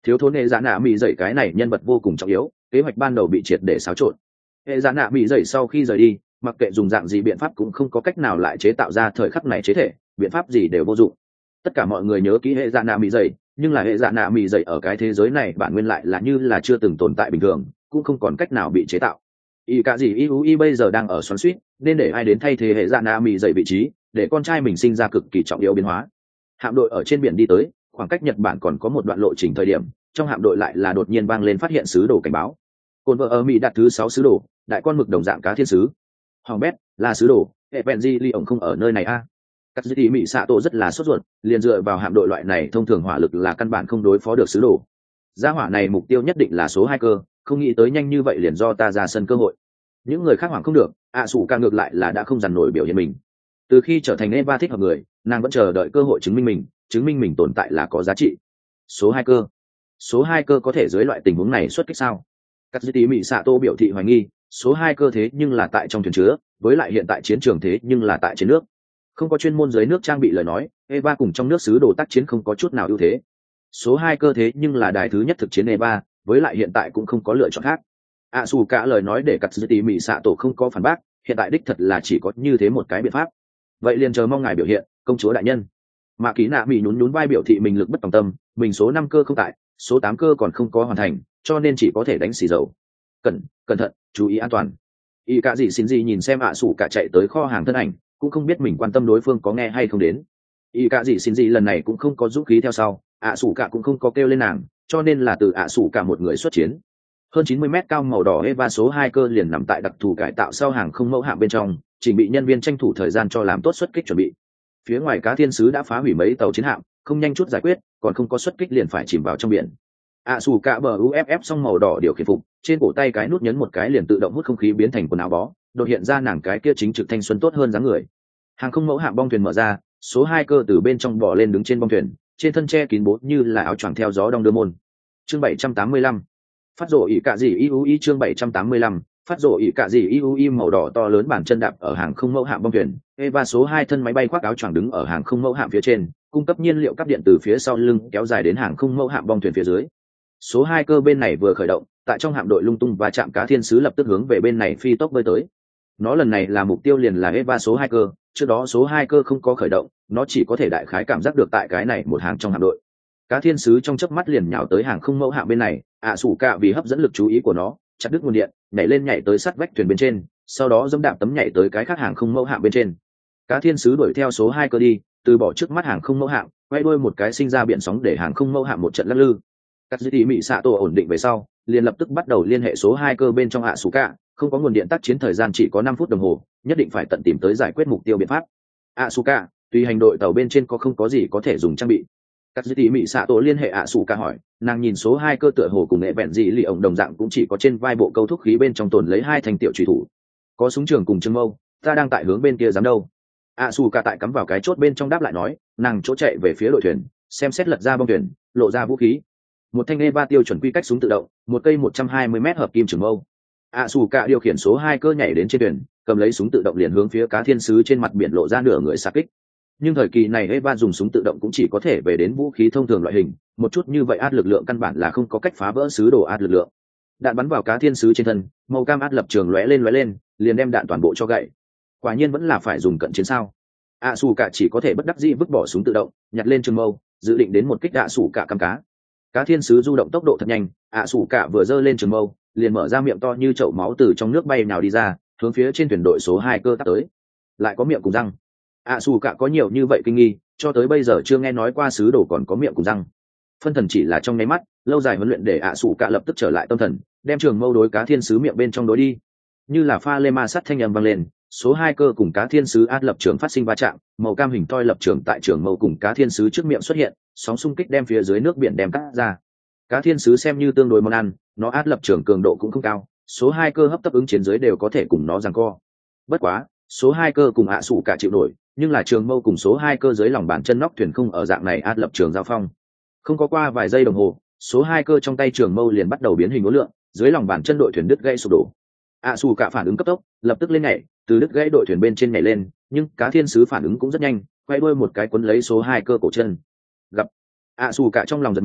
S1: thiếu thốn hệ dạ nạ mỹ dậy cái này nhân vật vô cùng trọng yếu, kế hoạch ban đầu bị triệt để xáo trộn. Hệ dạ nạ mỹ dậy sau khi rời đi, mặc kệ dùng dạng gì biện pháp cũng không có cách nào lại chế tạo ra thời khắc này chế thể, biện pháp gì đều vô dụng. Tất cả mọi người nhớ kỹ hệ dạ nạ mỹ dậy, nhưng là hệ dạ nạ mỹ dậy ở cái thế giới này bản nguyên lại là như là chưa từng tồn tại bình thường, cũng không còn cách nào bị chế tạo. Y cả gì y y bây giờ đang ở xoắn xuýt, nên để ai đến thay thế hệ dạ nạ mỹ dậy vị trí, để con trai mình sinh ra cực kỳ trọng yếu biến hóa. Hạm đội ở trên biển đi tới, khoảng cách Nhật Bản còn có một đoạn lộ trình thời điểm, trong hạm đội lại là đột nhiên vang lên phát hiện sứ đồ cảnh báo. Cồn vợ ở Mỹ đặt thứ sáu sứ đồ, đại con mực đồng dạng cá thiên sứ. Hoàng bét, là sứ đồ, hệ bèn di ly ổng không ở nơi này a. À. Cắt dĩ Mỹ xạ tổ rất là sốt ruột, liền dựa vào hạm đội loại này thông thường hỏa lực là căn bản không đối phó được sứ đồ. Gia hỏa này mục tiêu nhất định là số hai cơ, không nghĩ tới nhanh như vậy liền do ta ra sân cơ hội. Những người khác hoảng không được, ạ sủ ca ngược lại là đã không dằn nổi biểu hiện mình. Từ khi trở thành Eva thích hợp người, nàng vẫn chờ đợi cơ hội chứng minh mình, chứng minh mình tồn tại là có giá trị. Số hai cơ, số hai cơ có thể dưới loại tình huống này xuất kích sao? Cắt dĩ Mỹ xạ tổ biểu thị hoài nghi, số hai cơ thế nhưng là tại trong thuyền chứa, với lại hiện tại chiến trường thế nhưng là tại trên nước, không có chuyên môn dưới nước trang bị lời nói, Eva cùng trong nước sứ đồ tác chiến không có chút nào ưu thế. Số hai cơ thế nhưng là đài thứ nhất thực chiến Eva, với lại hiện tại cũng không có lựa chọn khác. ạ xù cả lời nói để cắt dĩ Mỹ xạ tổ không có phản bác, hiện tại đích thật là chỉ có như thế một cái biện pháp. Vậy liền chờ mong ngài biểu hiện, công chúa đại nhân. Mạ Ký Nạ Mỹ nhún nhún vai biểu thị mình lực bất tòng tâm, mình số năm cơ không tại, số tám cơ còn không có hoàn thành, cho nên chỉ có thể đánh xì dầu. Cẩn, cẩn thận, chú ý an toàn. Y cả gì xin gì nhìn xem ạ sủ cả chạy tới kho hàng thân ảnh, cũng không biết mình quan tâm đối phương có nghe hay không đến. Y cả gì xin gì lần này cũng không có dũng khí theo sau, ạ sủ cả cũng không có kêu lên nàng, cho nên là từ ạ sủ cả một người xuất chiến. Hơn chín mươi mét cao màu đỏ Eva số hai cơ liền nằm tại đặc thù cải tạo sau hàng không mẫu hạm bên trong, chỉ bị nhân viên tranh thủ thời gian cho làm tốt xuất kích chuẩn bị. Phía ngoài cá thiên sứ đã phá hủy mấy tàu chiến hạm, không nhanh chút giải quyết, còn không có xuất kích liền phải chìm vào trong biển. ạ sủ cả bờ u ép ép xong màu đỏ điều khiển phục, trên cổ tay cái nút nhấn một cái liền tự động hút không khí biến thành quần áo bó, đột hiện ra nàng cái kia chính trực thanh xuân tốt hơn dáng người. Hàng không mẫu hạm bong thuyền mở ra, số hai cơ từ bên trong bò lên đứng trên bong thuyền, trên thân che kín bố như là áo choàng theo gió đong đưa môn. Chương bảy trăm tám mươi lăm, phát rổ ỉ cạ gì iui chương bảy trăm tám mươi lăm, phát rổ ỉ cạ gì iui màu đỏ to lớn bàn chân đạp ở hàng không mẫu hạm bong thuyền, Eva số hai thân máy bay khoác áo choàng đứng ở hàng không mẫu hạm phía trên, cung cấp nhiên liệu cáp điện từ phía sau lưng kéo dài đến hàng không mẫu hạm bong thuyền phía dưới. Số hai cơ bên này vừa khởi động, tại trong hạm đội lung tung và chạm cá thiên sứ lập tức hướng về bên này phi tốc bơi tới. Nó lần này là mục tiêu liền là Eva số hai cơ, trước đó số hai cơ không có khởi động, nó chỉ có thể đại khái cảm giác được tại cái này một hàng trong hạm đội. Cá thiên sứ trong chớp mắt liền nhào tới hàng không mẫu hạm bên này, ạ sủ cả vì hấp dẫn lực chú ý của nó, chặt đứt nguồn điện, nhảy lên nhảy tới sát vách thuyền bên trên, sau đó dẫm đạp tấm nhảy tới cái khác hàng không mẫu hạm bên trên. Cá thiên sứ đuổi theo số hai cơ đi, từ bỏ trước mắt hàng không mẫu hạm, quay đuôi một cái sinh ra biển sóng để hàng không mẫu hạm một trận lắc lư. Cắt dĩ Mỹ xạ tổ ổn định về sau, liền lập tức bắt đầu liên hệ số hai cơ bên trong ạ sủ cả, không có nguồn điện tác chiến thời gian chỉ có năm phút đồng hồ, nhất định phải tận tìm tới giải quyết mục tiêu biện pháp. ạ sủ cả, tùy hành đội tàu bên trên có không có gì có thể dùng trang bị. Cắt dĩ Mỹ xạ tổ liên hệ ạ sủ cả hỏi, nàng nhìn số hai cơ tựa hồ cùng nghệ vẹn dị lì ổng đồng dạng cũng chỉ có trên vai bộ câu thúc khí bên trong tồn lấy hai thành tiểu truy thủ, có súng trường cùng trường mâu, ta đang tại hướng bên kia dám đâu. ạ sủ cả tại cắm vào cái chốt bên trong đáp lại nói, nàng chỗ chạy về phía đội thuyền, xem xét lật ra bong thuyền, lộ ra vũ khí. Một thanh Eva tiêu chuẩn quy cách súng tự động, một cây một trăm hai mươi mét hợp kim trường mâu. ạ sủ cả điều khiển số hai cơ nhảy đến trên thuyền, cầm lấy súng tự động liền hướng phía cá thiên sứ trên mặt biển lộ ra nửa người xạ kích. Nhưng thời kỳ này Eva dùng súng tự động cũng chỉ có thể về đến vũ khí thông thường loại hình, một chút như vậy át lực lượng căn bản là không có cách phá vỡ sứ đồ át lực lượng. Đạn bắn vào cá thiên sứ trên thân, màu cam át lập trường lóe lên lóe lên, liền đem đạn toàn bộ cho gậy. Quả nhiên vẫn là phải dùng cận chiến sao? ạ sủ cả chỉ có thể bất đắc dĩ vứt bỏ súng tự động, nhặt lên trường mâu, dự định đến một kích ạ sủ cả cắm cá. Cá thiên sứ du động tốc độ thật nhanh, ạ sủ cả vừa giơ lên trường mâu, liền mở ra miệng to như chậu máu từ trong nước bay nào đi ra, hướng phía trên thuyền đội số hai cơ tắt tới. Lại có miệng cùng răng. ạ sủ cả có nhiều như vậy kinh nghi, cho tới bây giờ chưa nghe nói qua sứ đồ còn có miệng cùng răng. Phân thần chỉ là trong nháy mắt, lâu dài huấn luyện để ạ sủ cả lập tức trở lại tâm thần, đem trường mâu đối cá thiên sứ miệng bên trong đối đi. Như là pha lê ma sắt thanh âm vang lên, số hai cơ cùng cá thiên sứ át lập trường phát sinh va chạm, màu cam hình toi lập trường tại trường mâu cùng cá thiên sứ trước miệng xuất hiện, sóng xung kích đem phía dưới nước biển đem cắt ra. Cá thiên sứ xem như tương đối món ăn, nó át lập trường cường độ cũng không cao, số hai cơ hấp tấp ứng chiến dưới đều có thể cùng nó giằng co. Bất quá, số hai cơ cùng ạ sủ cả chịu nổi, nhưng là trường mâu cùng số hai cơ dưới lòng bàn chân nóc thuyền không ở dạng này át lập trường giao phong. Không có qua vài giây đồng hồ, số hai cơ trong tay trường mâu liền bắt đầu biến hình uốn lượn, dưới lòng bàn chân đội thuyền đứt gãy sụp đổ. ạ sủ cả phản ứng cấp tốc, lập tức lên nhảy, từ đứt gãy đội thuyền bên trên nhảy lên, nhưng cá thiên sứ phản ứng cũng rất nhanh, quay đuôi một cái cuốn lấy số hai cơ cổ chân. Gặp ạ sủ cả trong lòng giật mình,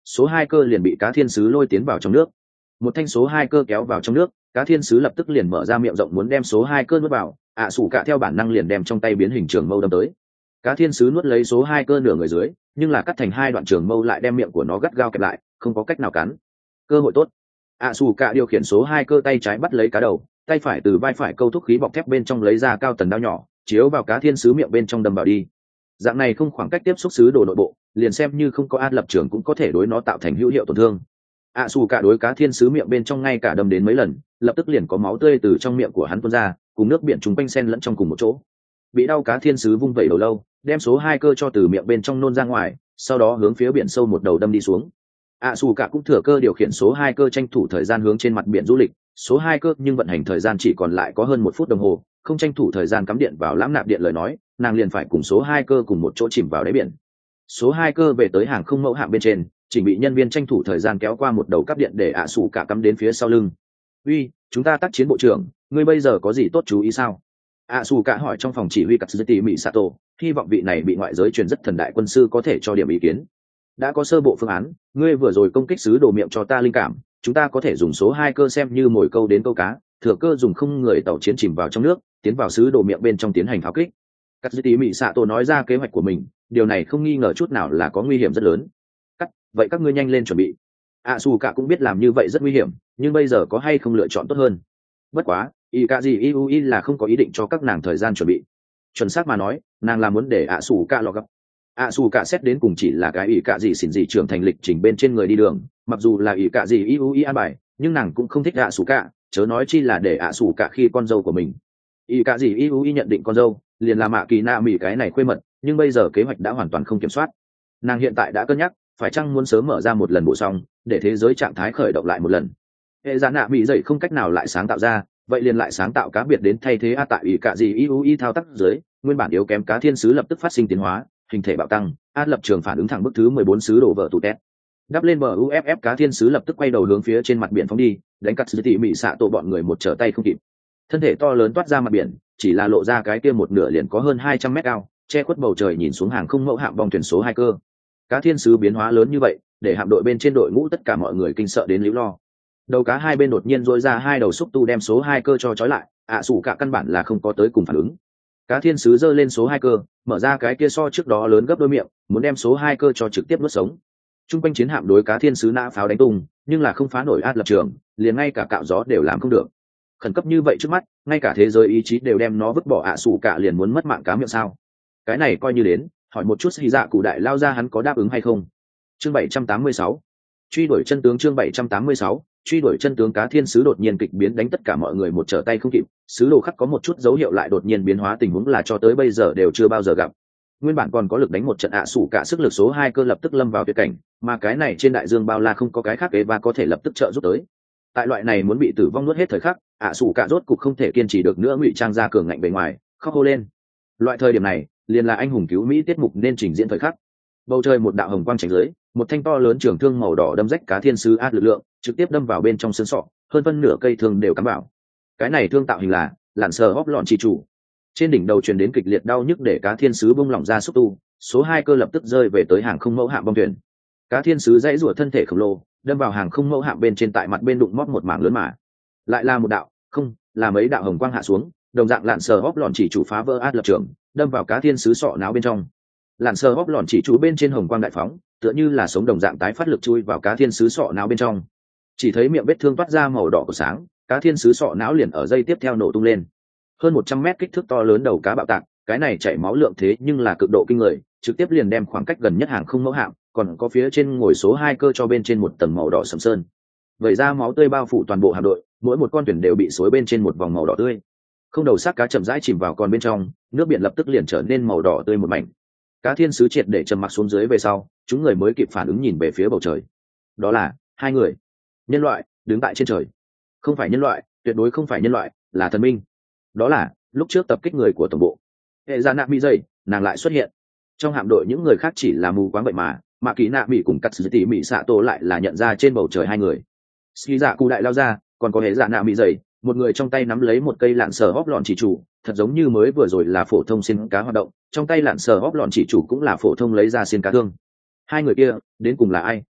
S1: số hai cơ liền bị cá thiên sứ lôi tiến vào trong nước. Một thanh số hai cơ kéo vào trong nước, cá thiên sứ lập tức liền mở ra miệng rộng muốn đem số hai cơ nuốt vào. ạ sủ cả theo bản năng liền đem trong tay biến hình trường mâu đâm tới. Cá thiên sứ nuốt lấy số hai cơ nửa người dưới, nhưng là cắt thành hai đoạn trường mâu lại đem miệng của nó gắt gao kẹp lại, không có cách nào cắn. Cơ hội tốt. ạ sủ cả điều khiển số hai cơ tay trái bắt lấy cá đầu, tay phải từ vai phải câu thúc khí bọc thép bên trong lấy ra cao tần đao nhỏ, chiếu vào cá thiên sứ miệng bên trong đâm vào đi. Dạng này không khoảng cách tiếp xúc sứ đồ nội bộ, liền xem như không có an lập trường cũng có thể đối nó tạo thành hữu hiệu tổn thương. ạ sủ cả đối cá thiên sứ miệng bên trong ngay cả đâm đến mấy lần, lập tức liền có máu tươi từ trong miệng của hắn tuôn ra, cùng nước biển chúng quanh xen lẫn trong cùng một chỗ. Bị đau cá thiên sứ vung vẩy đầu lâu, đem số hai cơ cho từ miệng bên trong nôn ra ngoài, sau đó hướng phía biển sâu một đầu đâm đi xuống. ạ sủ cả cũng thừa cơ điều khiển số hai cơ tranh thủ thời gian hướng trên mặt biển du lịch. Số hai cơ nhưng vận hành thời gian chỉ còn lại có hơn một phút đồng hồ, không tranh thủ thời gian cắm điện vào lãm nạp điện lời nói, nàng liền phải cùng số hai cơ cùng một chỗ chìm vào đáy biển. Số hai cơ về tới hàng không mẫu hạm bên trên, chỉnh bị nhân viên tranh thủ thời gian kéo qua một đầu cắp điện để ạ sủ cả cắm đến phía sau lưng. Uy, chúng ta tác chiến bộ trưởng, ngươi bây giờ có gì tốt chú ý sao? ạ sủ cả hỏi trong phòng chỉ huy Katsuki Misato, hy vọng vị này bị ngoại giới truyền rất thần đại quân sư có thể cho điểm ý kiến. Đã có sơ bộ phương án, ngươi vừa rồi công kích sứ đồ miệng cho ta linh cảm, chúng ta có thể dùng số hai cơ xem như mồi câu đến câu cá, thừa cơ dùng không người tàu chiến chìm vào trong nước, tiến vào sứ đồ miệng bên trong tiến hành pháo kích. Katsuki Misato nói ra kế hoạch của mình, điều này không nghi ngờ chút nào là có nguy hiểm rất lớn. Cắt, vậy các ngươi nhanh lên chuẩn bị. ạ sủ cả cũng biết làm như vậy rất nguy hiểm, nhưng bây giờ có hay không lựa chọn tốt hơn. Bất quá, Ikazi Iui là không có ý định cho các nàng thời gian chuẩn bị. Chuẩn xác mà nói, nàng là muốn để ạ sủ cả lọ gặp. ạ sủ cả xét đến cùng chỉ là cái Ikazi xỉn gì trưởng thành lịch trình bên trên người đi đường, mặc dù là Ikazi Iui an bài, nhưng nàng cũng không thích ạ sủ cả, chớ nói chi là để ạ sủ cả khi con dâu của mình. Ikazi Iui nhận định con dâu liền là Mạ Kỳ Na Mỉ cái này khuê mật, nhưng bây giờ kế hoạch đã hoàn toàn không kiểm soát. Nàng hiện tại đã cân nhắc, phải chăng muốn sớm mở ra một lần bổ sung, để thế giới trạng thái khởi động lại một lần. Hệ giả nạ bị dậy không cách nào lại sáng tạo ra, vậy liền lại sáng tạo cá biệt đến thay thế a tại ủy cả gì iui thao tác dưới, nguyên bản yếu kém cá thiên sứ lập tức phát sinh tiến hóa, hình thể bạo tăng, a lập trường phản ứng thẳng bức thứ mười bốn sứ đổ vỡ tụ tét. Đắp lên bờ u ép ép cá thiên sứ lập tức quay đầu hướng phía trên mặt biển phóng đi, đánh cắt sứ tỉ mỉ xạ tổ bọn người một trở tay không kịp. Thân thể to lớn toát ra mặt biển, chỉ là lộ ra cái kia một nửa liền có hơn hai trăm mét cao, che khuất bầu trời nhìn xuống hàng không mẫu hạm bong thuyền số hai cơ. Cá thiên sứ biến hóa lớn như vậy, để hạm đội bên trên đội ngũ tất cả mọi người kinh sợ đến líu lo. Đầu cá hai bên đột nhiên rỗi ra hai đầu xúc tu đem số hai cơ cho trói lại, ạ sủ cả căn bản là không có tới cùng phản ứng. Cá thiên sứ giơ lên số hai cơ, mở ra cái kia so trước đó lớn gấp đôi miệng, muốn đem số hai cơ cho trực tiếp nuốt sống. Trung quanh chiến hạm đối cá thiên sứ nã pháo đánh tung, nhưng là không phá nổi át lập trường, liền ngay cả cạo gió đều làm không được. Khẩn cấp như vậy trước mắt, ngay cả thế giới ý chí đều đem nó vứt bỏ, ạ sủ cả liền muốn mất mạng cá miệng sao? Cái này coi như đến, hỏi một chút Hy Dạ cụ đại lao ra hắn có đáp ứng hay không. Chương bảy trăm tám mươi sáu, truy đuổi chân tướng. Chương bảy trăm tám mươi sáu, truy đuổi chân tướng. Cá thiên sứ đột nhiên kịch biến đánh tất cả mọi người một trở tay không kịp, sứ đồ khắc có một chút dấu hiệu lại đột nhiên biến hóa, tình huống là cho tới bây giờ đều chưa bao giờ gặp. Nguyên bản còn có lực đánh một trận ạ sủ cả sức lực số hai cơ lập tức lâm vào tuyệt cảnh, mà cái này trên đại dương bao la không có cái khác Eva có thể lập tức trợ giúp tới. Tại loại này muốn bị tử vong nuốt hết thời khắc, ạ sủ cả rốt cục không thể kiên trì được nữa, ngụy trang ra cường ngạnh bề ngoài, khóc hô lên. Loại thời điểm này liền là anh hùng cứu mỹ tiết mục nên trình diễn thời khắc. Bầu trời một đạo hồng quang tránh dưới, một thanh to lớn trường thương màu đỏ đâm rách cá thiên sứ át lực lượng, trực tiếp đâm vào bên trong xương sọ, hơn phân nửa cây thương đều cắm vào. Cái này thương tạo hình là lặn sờ hóp lọn chỉ chủ. Trên đỉnh đầu truyền đến kịch liệt đau nhức để cá thiên sứ bung lỏng ra xúc tu, số hai cơ lập tức rơi về tới hàng không mẫu hạm bong thuyền. Cá thiên sứ dãy rủa thân thể khổng lồ, đâm vào hàng không mẫu hạm bên trên, tại mặt bên đụng mót một mảng lớn mà. Lại là một đạo, không, là mấy đạo hồng quang hạ xuống, đồng dạng lặn sờ hóp lọn chỉ chủ phá vỡ át lập trường, đâm vào cá thiên sứ sọ não bên trong. Lặn sờ hóp lọn chỉ chủ bên trên hồng quang đại phóng, tựa như là sống đồng dạng tái phát lực chui vào cá thiên sứ sọ não bên trong. Chỉ thấy miệng vết thương toát ra màu đỏ của sáng, cá thiên sứ sọ não liền ở dây tiếp theo nổ tung lên. Hơn một trăm mét kích thước to lớn đầu cá bạo tạc, cái này chảy máu lượng thế nhưng là cực độ kinh người, trực tiếp liền đem khoảng cách gần nhất hàng không mẫu hạm, còn có phía trên ngồi số hai cơ cho bên trên một tầng màu đỏ sẫm sơn. Vậy ra máu tươi bao phủ toàn bộ hạm đội, mỗi một con thuyền đều bị xối bên trên một vòng màu đỏ tươi. Không đầu xác cá chậm rãi chìm vào con bên trong, nước biển lập tức liền trở nên màu đỏ tươi một mảnh. Cá thiên sứ triệt để trầm mặc xuống dưới về sau, chúng người mới kịp phản ứng nhìn về phía bầu trời. Đó là hai người, nhân loại đứng tại trên trời. Không phải nhân loại, tuyệt đối không phải nhân loại, là thần minh. Đó là lúc trước tập kích người của tổng bộ. Hệ ra nạ mỹ dậy, nàng lại xuất hiện. Trong hạm đội những người khác chỉ là mù quáng vậy mà, Mạ Kỳ nạ mỹ cùng cắt sứ tỉ mỹ xạ tổ lại là nhận ra trên bầu trời hai người. Ski dạ cụ đại lao ra, còn có hệ dạ nạ mỹ dậy, một người trong tay nắm lấy một cây lạn sờ hóp lọn chỉ chủ, thật giống như mới vừa rồi là phổ thông xin cá hoạt động, trong tay lạn sờ hóp lọn chỉ chủ cũng là phổ thông lấy ra xin cá thương. Hai người kia đến cùng là ai?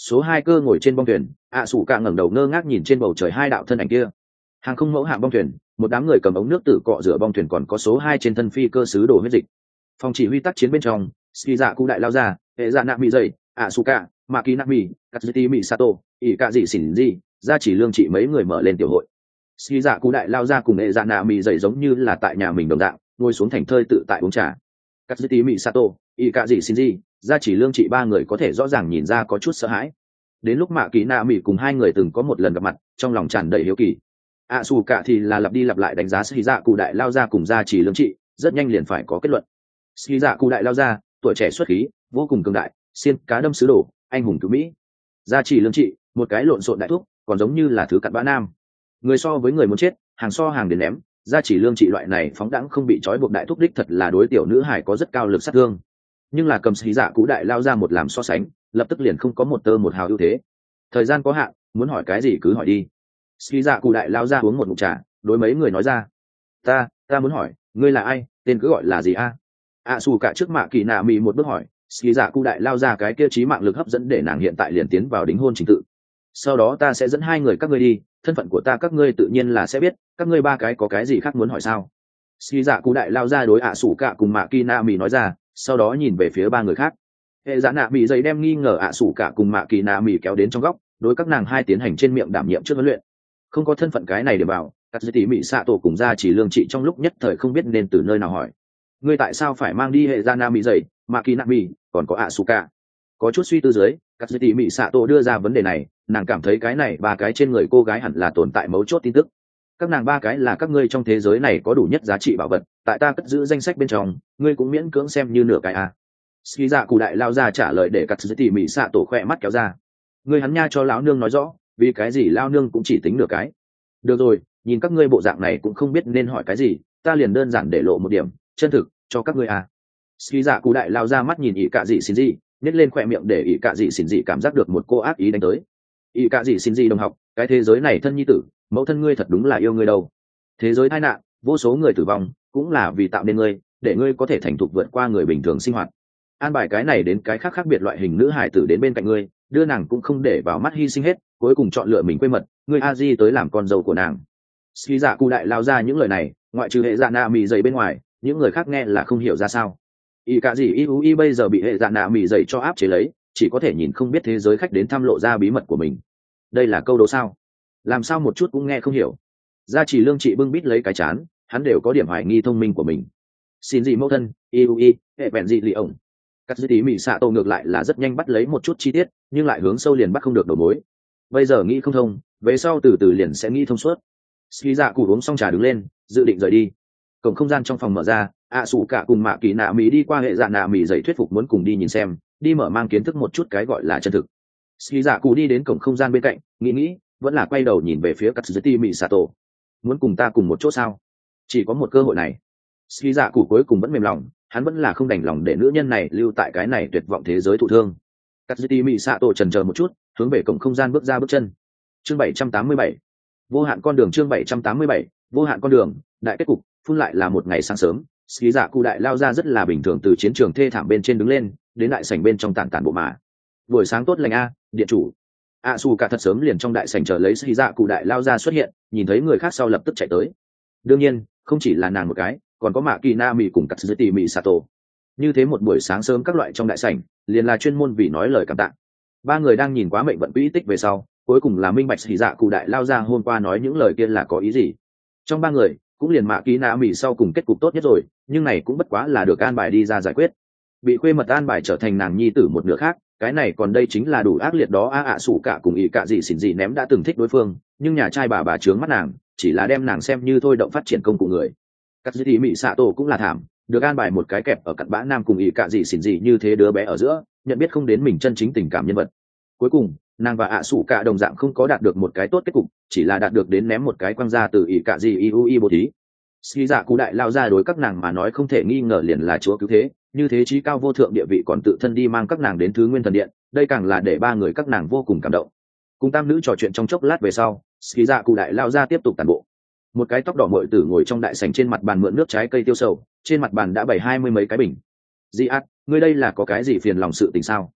S1: Số hai cơ ngồi trên bong thuyền, ạ sủ cả ngẩng đầu ngơ ngác nhìn trên bầu trời hai đạo thân ảnh kia. Hàng không mẫu hạm bong thuyền, một đám người cầm ống nước tử cọ rửa bong thuyền, còn có số hai trên thân phi cơ sứ đồ huyết dịch. Phòng chỉ huy tác chiến bên trong, ski dạ cụ đại lao ra, hệ dạ nạ mỹ dày, ạ sủ cả, mạ kỳ nạ mỹ, katsuti mỹ sato, ỷ cả dị xỉn gì, ra chỉ lương trị mấy người mở lên tiểu hội. Ski dạ cụ đại lao ra cùng hệ dạ nạ mỹ dày giống như là tại nhà mình đồng dạng, ngồi xuống thành thơi tự tại uống trà. Katsuti mỹ sato, ỷ cả dị xỉn gì, ra chỉ lương trị ba người có thể rõ ràng nhìn ra có chút sợ hãi. Đến lúc mạ kỳ nạ mỹ cùng hai người từng có một lần gặp mặt, trong lòng tràn đầy hiếu kỳ. ạ xù cả thì là lặp đi lặp lại đánh giá sĩ dạ cụ đại lao ra cùng gia chỉ lương trị, rất nhanh liền phải có kết luận. Sĩ dạ cụ đại lao ra, tuổi trẻ xuất khí, vô cùng cường đại, xiên cá đâm sứ đồ, anh hùng cứu mỹ. Gia chỉ lương trị, một cái lộn xộn đại thúc, còn giống như là thứ cặn bã nam. Người so với người muốn chết, hàng so hàng đến ném. Gia chỉ lương trị loại này phóng đãng không bị trói buộc đại thúc đích thật là đối tiểu nữ hải có rất cao lực sát thương. Nhưng là cầm sĩ dạ cụ đại lao ra một làm so sánh, lập tức liền không có một tơ một hào ưu thế. Thời gian có hạn, muốn hỏi cái gì cứ hỏi đi. Ski dạ cụ đại lao ra uống một ngụm trà, đối mấy người nói ra: ta ta muốn hỏi, ngươi là ai, tên cứ gọi là gì a? ạ xù cả trước mạ kỳ nạ mì một bước hỏi. Ski dạ cụ đại lao ra cái kia trí mạng lực hấp dẫn để nàng hiện tại liền tiến vào đính hôn trình tự. Sau đó ta sẽ dẫn hai người các ngươi đi, thân phận của ta các ngươi tự nhiên là sẽ biết, các ngươi ba cái có cái gì khác muốn hỏi sao? Ski dạ cụ đại lao ra đối ạ xù cả cùng mạ kỳ nạ mì nói ra, sau đó nhìn về phía ba người khác. Hệ dạ nạ mì dậy đem nghi ngờ ạ xù cả cùng mạ kỳ nạ mì kéo đến trong góc, đối các nàng hai tiến hành trên miệng đảm nhiệm trước huấn luyện. Không có thân phận cái này để bảo, các dư tỷ mỹ xạ tổ cùng ra chỉ lương trị trong lúc nhất thời không biết nên từ nơi nào hỏi. Ngươi tại sao phải mang đi hệ ra nam mỹ dậy, mà kỳ nạ mỹ, còn có ạ su cả? Có chút suy tư dưới, các dư tỷ mỹ xạ tổ đưa ra vấn đề này, nàng cảm thấy cái này ba cái trên người cô gái hẳn là tồn tại mấu chốt tin tức. Các nàng ba cái là các ngươi trong thế giới này có đủ nhất giá trị bảo vật, tại ta cất giữ danh sách bên trong, ngươi cũng miễn cưỡng xem như nửa cái à. Ski dạ cụ đại lao ra trả lời để các dư tỷ mỹ xạ tổ khỏe mắt kéo ra. Ngươi hắn nha cho lão nương nói rõ, vì cái gì lao nương cũng chỉ tính nửa cái. Được rồi, nhìn các ngươi bộ dạng này cũng không biết nên hỏi cái gì, ta liền đơn giản để lộ một điểm chân thực cho các ngươi à. Ski dạ cụ đại lao ra mắt nhìn ỷ cạ dị xin dị, nhét lên khỏe miệng để ỷ cạ dị xin dị cảm giác được một cô ác ý đánh tới. Ỷ cạ dị xin dị đồng học, cái thế giới này thân nhi tử, mẫu thân ngươi thật đúng là yêu ngươi đâu. Thế giới tai nạn, vô số người tử vong, cũng là vì tạo nên ngươi, để ngươi có thể thành thục vượt qua người bình thường sinh hoạt. An bài cái này đến cái khác khác biệt loại hình nữ hải tử đến bên cạnh ngươi, đưa nàng cũng không để vào mắt hy sinh hết, cuối cùng chọn lựa mình quê mật, ngươi a di tới làm con dâu của nàng. Ski dạ cụ đại lao ra những lời này, ngoại trừ hệ dạ nạ mì dày bên ngoài, những người khác nghe là không hiểu ra sao. Y cả gì y y bây giờ bị hệ dạ nạ mì dày cho áp chế lấy, chỉ có thể nhìn không biết thế giới khách đến thăm lộ ra bí mật của mình. Đây là câu đố sao? Làm sao một chút cũng nghe không hiểu. Gia chỉ lương trị bưng bít lấy cái chán, hắn đều có điểm hoài nghi thông minh của mình. Xin gì mẫu thân, y y, hệ bèn gì lì ổng. Cắt dư tí mị xạ tổ ngược lại là rất nhanh bắt lấy một chút chi tiết, nhưng lại hướng sâu liền bắt không được đầu mối. Bây giờ nghĩ không thông, về sau từ từ liền sẽ nghĩ thông suốt. Ski dạ cụ uống xong trà đứng lên, dự định rời đi. Cổng không gian trong phòng mở ra, ạ sủ cả cùng mạ kỳ nạ mỹ đi qua hệ dạ nạ mỹ dậy thuyết phục muốn cùng đi nhìn xem, đi mở mang kiến thức một chút cái gọi là chân thực. Ski dạ cụ đi đến cổng không gian bên cạnh, nghĩ nghĩ, vẫn là quay đầu nhìn về phía cắt dư tí mị xạ tổ. Muốn cùng ta cùng một chỗ sao? Chỉ có một cơ hội này. Ski dạ cụ cuối cùng vẫn mềm lòng, hắn vẫn là không đành lòng để nữ nhân này lưu tại cái này tuyệt vọng thế giới thụ thương. Katsuti mỹ xạ tổ chần chờ một chút, hướng về cổng không gian bước ra bước chân. Chương bảy trăm tám mươi bảy, vô hạn con đường. Chương bảy trăm tám mươi bảy, vô hạn con đường. Đại kết cục, phun lại là một ngày sáng sớm, ski dạ cụ đại lao ra rất là bình thường từ chiến trường thê thảm bên trên đứng lên, đến đại sảnh bên trong tản tản bộ mà. Buổi sáng tốt lành a, điện chủ. A su cả thật sớm liền trong đại sảnh chờ lấy ski dạ cụ đại lao ra xuất hiện, nhìn thấy người khác sau lập tức chạy tới. Đương nhiên, không chỉ là nàng một cái, còn có mạ kỳ na mỹ cùng Katsuti mỹ sato. Như thế một buổi sáng sớm các loại trong đại sảnh, liền là chuyên môn vì nói lời cảm tạ. Ba người đang nhìn quá mệnh vận quỹ tích về sau, cuối cùng là minh bạch hỉ dạ cụ đại lao ra hôm qua nói những lời kia là có ý gì. Trong ba người, cũng liền mạ kỳ na mỹ sau cùng kết cục tốt nhất rồi, nhưng này cũng bất quá là được an bài đi ra giải quyết. Bị khuê mật an bài trở thành nàng nhi tử một nửa khác, cái này còn đây chính là đủ ác liệt đó. A ạ sủ cả cùng ý cả gì xỉn gì ném đã từng thích đối phương, nhưng nhà trai bà bà trướng mắt nàng, chỉ là đem nàng xem như thôi động phát triển công cụ người. Cắt dư tí mỹ xạ tổ cũng là thảm, được an bài một cái kẹp ở cặn bã nam cùng ý cả gì xỉn gì như thế đứa bé ở giữa, nhận biết không đến mình chân chính tình cảm nhân vật. Cuối cùng, nàng và ạ sủ cả đồng dạng không có đạt được một cái tốt kết cục, chỉ là đạt được đến ném một cái quăng ra từ ý cả gì iu i bố thí. Ski dạ cụ đại lao ra đối các nàng mà nói không thể nghi ngờ liền là chúa cứu thế, như thế chí cao vô thượng địa vị còn tự thân đi mang các nàng đến thứ nguyên thần điện, đây càng là để ba người các nàng vô cùng cảm động. Cùng tam nữ trò chuyện trong chốc lát về sau, Ski dạ cụ đại lao ra tiếp tục tàn bộ. Một cái tóc đỏ muội tử ngồi trong đại sảnh trên mặt bàn mượn nước trái cây tiêu sầu, trên mặt bàn đã bày hai mươi mấy cái bình. Di át, ngươi đây là có cái gì phiền lòng sự tình sao?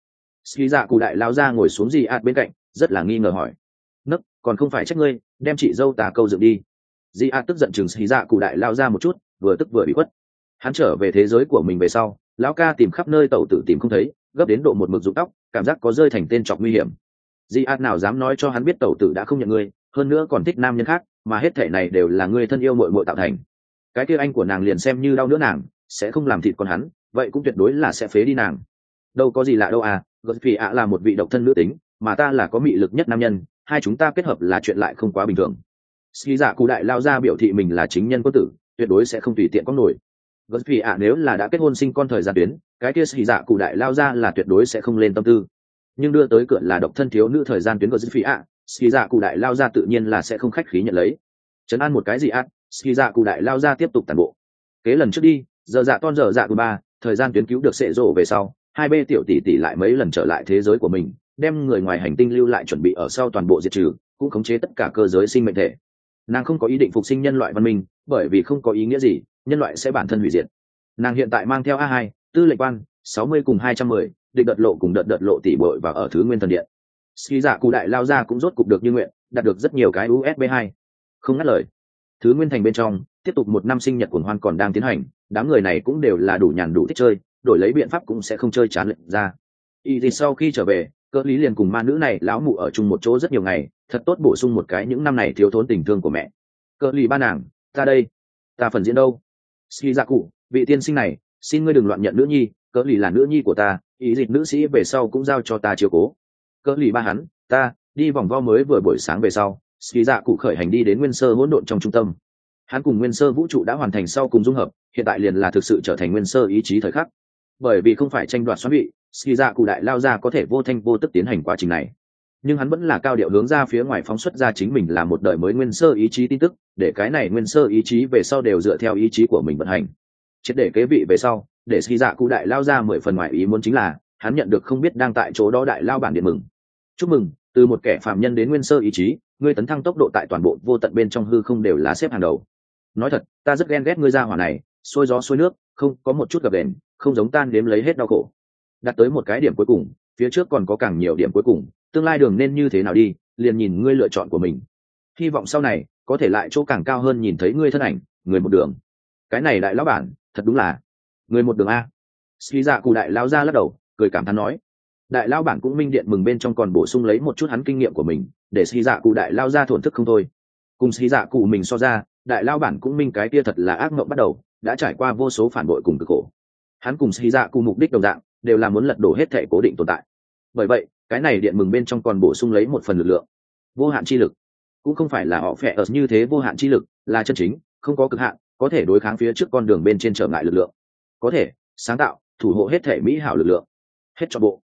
S1: ski dạ cụ đại lao ra ngồi xuống di ạt bên cạnh, rất là nghi ngờ hỏi: nấc, còn không phải trách ngươi đem chị dâu tà câu dựng đi. Di ạt tức giận chừng ski dạ cụ đại lao ra một chút, vừa tức vừa bị khuất. Hắn trở về thế giới của mình về sau, lão ca tìm khắp nơi tẩu tử tìm không thấy, gấp đến độ một mực rụng tóc, cảm giác có rơi thành tên chọc nguy hiểm. Di ạt nào dám nói cho hắn biết tẩu tử đã không nhận ngươi, hơn nữa còn thích nam nhân khác, mà hết thể này đều là người thân yêu muội muội tạo thành. Cái kia anh của nàng liền xem như đau nữa nàng sẽ không làm thịt con hắn, vậy cũng tuyệt đối là sẽ phế đi nàng. Đâu có gì lạ đâu à, vì ạ là một vị độc thân nữ tính, mà ta là có mị lực nhất nam nhân, hai chúng ta kết hợp là chuyện lại không quá bình thường. Ski dạ cụ đại lao ra biểu thị mình là chính nhân quân tử, tuyệt đối sẽ không tùy tiện có nổi. Vì ạ nếu là đã kết hôn sinh con thời gian tuyến, cái kia Ski dạ cụ đại lao ra là tuyệt đối sẽ không lên tâm tư. Nhưng đưa tới cửa là độc thân thiếu nữ thời gian tuyến của Vì ạ, Ski dạ cụ đại lao ra tự nhiên là sẽ không khách khí nhận lấy. Trấn an một cái gì ác, Ski dạ cụ đại lao ra tiếp tục tàn bộ. Kế lần trước đi, giờ dạ ton giờ dạ của ba, thời gian tuyến cứu được sệ rộ về sau, hai bê tiểu tỷ tỷ lại mấy lần trở lại thế giới của mình, đem người ngoài hành tinh lưu lại chuẩn bị ở sau toàn bộ diệt trừ, cũng khống chế tất cả cơ giới sinh mệnh thể. Nàng không có ý định phục sinh nhân loại văn minh, bởi vì không có ý nghĩa gì, nhân loại sẽ bản thân hủy diệt. Nàng hiện tại mang theo a hai, tư lệnh quan, sáu mươi cùng hai trăm mười, định đợt lộ cùng đợt đợt lộ tỷ bội và ở thứ nguyên thần điện. Ski dạ cụ đại lao ra cũng rốt cục được như nguyện, đạt được rất nhiều cái u ét bê hai. Không ngắt lời. Thứ nguyên thành bên trong, tiếp tục một năm sinh nhật cuồng hoan còn đang tiến hành, đám người này cũng đều là đủ nhàn đủ thích chơi, đổi lấy biện pháp cũng sẽ không chơi chán lệnh ra. Y thì sau khi trở về, Cỡ Lý liền cùng ma nữ này lão mụ ở chung một chỗ rất nhiều ngày, thật tốt bổ sung một cái những năm này thiếu thốn tình thương của mẹ. Cỡ Lý ba nàng, ta đây, ta phần diễn đâu? Ski dạ cụ, vị tiên sinh này, xin ngươi đừng loạn nhận nữ nhi, Cỡ Lý là nữ nhi của ta, ý dịch nữ sĩ về sau cũng giao cho ta chiếu cố. Cỡ Lý ba hắn, ta đi vòng vo mới vừa buổi sáng về sau, Ski dạ cụ khởi hành đi đến nguyên sơ hỗn độn trong trung tâm. Hắn cùng nguyên sơ vũ trụ đã hoàn thành sau cùng dung hợp, hiện tại liền là thực sự trở thành nguyên sơ ý chí thời khắc. Bởi vì không phải tranh đoạt xoắn vị, Ski dạ cụ đại lao ra có thể vô thanh vô tức tiến hành quá trình này, nhưng hắn vẫn là cao điệu hướng ra phía ngoài phóng xuất ra chính mình là một đời mới nguyên sơ ý chí tin tức, để cái này nguyên sơ ý chí về sau đều dựa theo ý chí của mình vận hành. Chết để kế vị về sau, để Ski dạ cụ đại lao ra mười phần ngoài ý muốn chính là hắn nhận được không biết đang tại chỗ đó đại lao bản điện mừng. Chúc mừng, từ một kẻ phạm nhân đến nguyên sơ ý chí, ngươi tấn thăng tốc độ tại toàn bộ vô tận bên trong hư không đều là xếp hàng đầu. Nói thật, ta rất ghen ghét ngươi ra hỏa này, xôi gió xôi nước, không có một chút gập đền, không giống tan đếm lấy hết đau khổ. Đặt tới một cái điểm cuối cùng, phía trước còn có càng nhiều điểm cuối cùng, tương lai đường nên như thế nào đi, liền nhìn ngươi lựa chọn của mình. Hy vọng sau này có thể lại chỗ càng cao hơn nhìn thấy ngươi thân ảnh, người một đường. Cái này đại lão bản, thật đúng là người một đường a. Ski dạ cụ đại lão ra lắc đầu, cười cảm thán nói. Đại lão bản cũng minh điện mừng bên trong còn bổ sung lấy một chút hắn kinh nghiệm của mình, để Ski dạ cụ đại lão ra thổn thức không thôi. Cùng Ski dạ cụ mình so ra, đại lão bản cũng minh cái kia thật là ác mộng bắt đầu, đã trải qua vô số phản bội cùng cực khổ. Hắn cùng Ski dạ cụ mục đích đồng dạng, đều là muốn lật đổ hết thể cố định tồn tại. Bởi vậy, cái này điện mừng bên trong còn bổ sung lấy một phần lực lượng, vô hạn chi lực. Cũng không phải là họ phệ ở như thế vô hạn chi lực, là chân chính, không có cực hạn, có thể đối kháng phía trước con đường bên trên trở ngại lực lượng, có thể sáng tạo, thủ hộ hết thể mỹ hảo lực lượng. Hết cho bộ.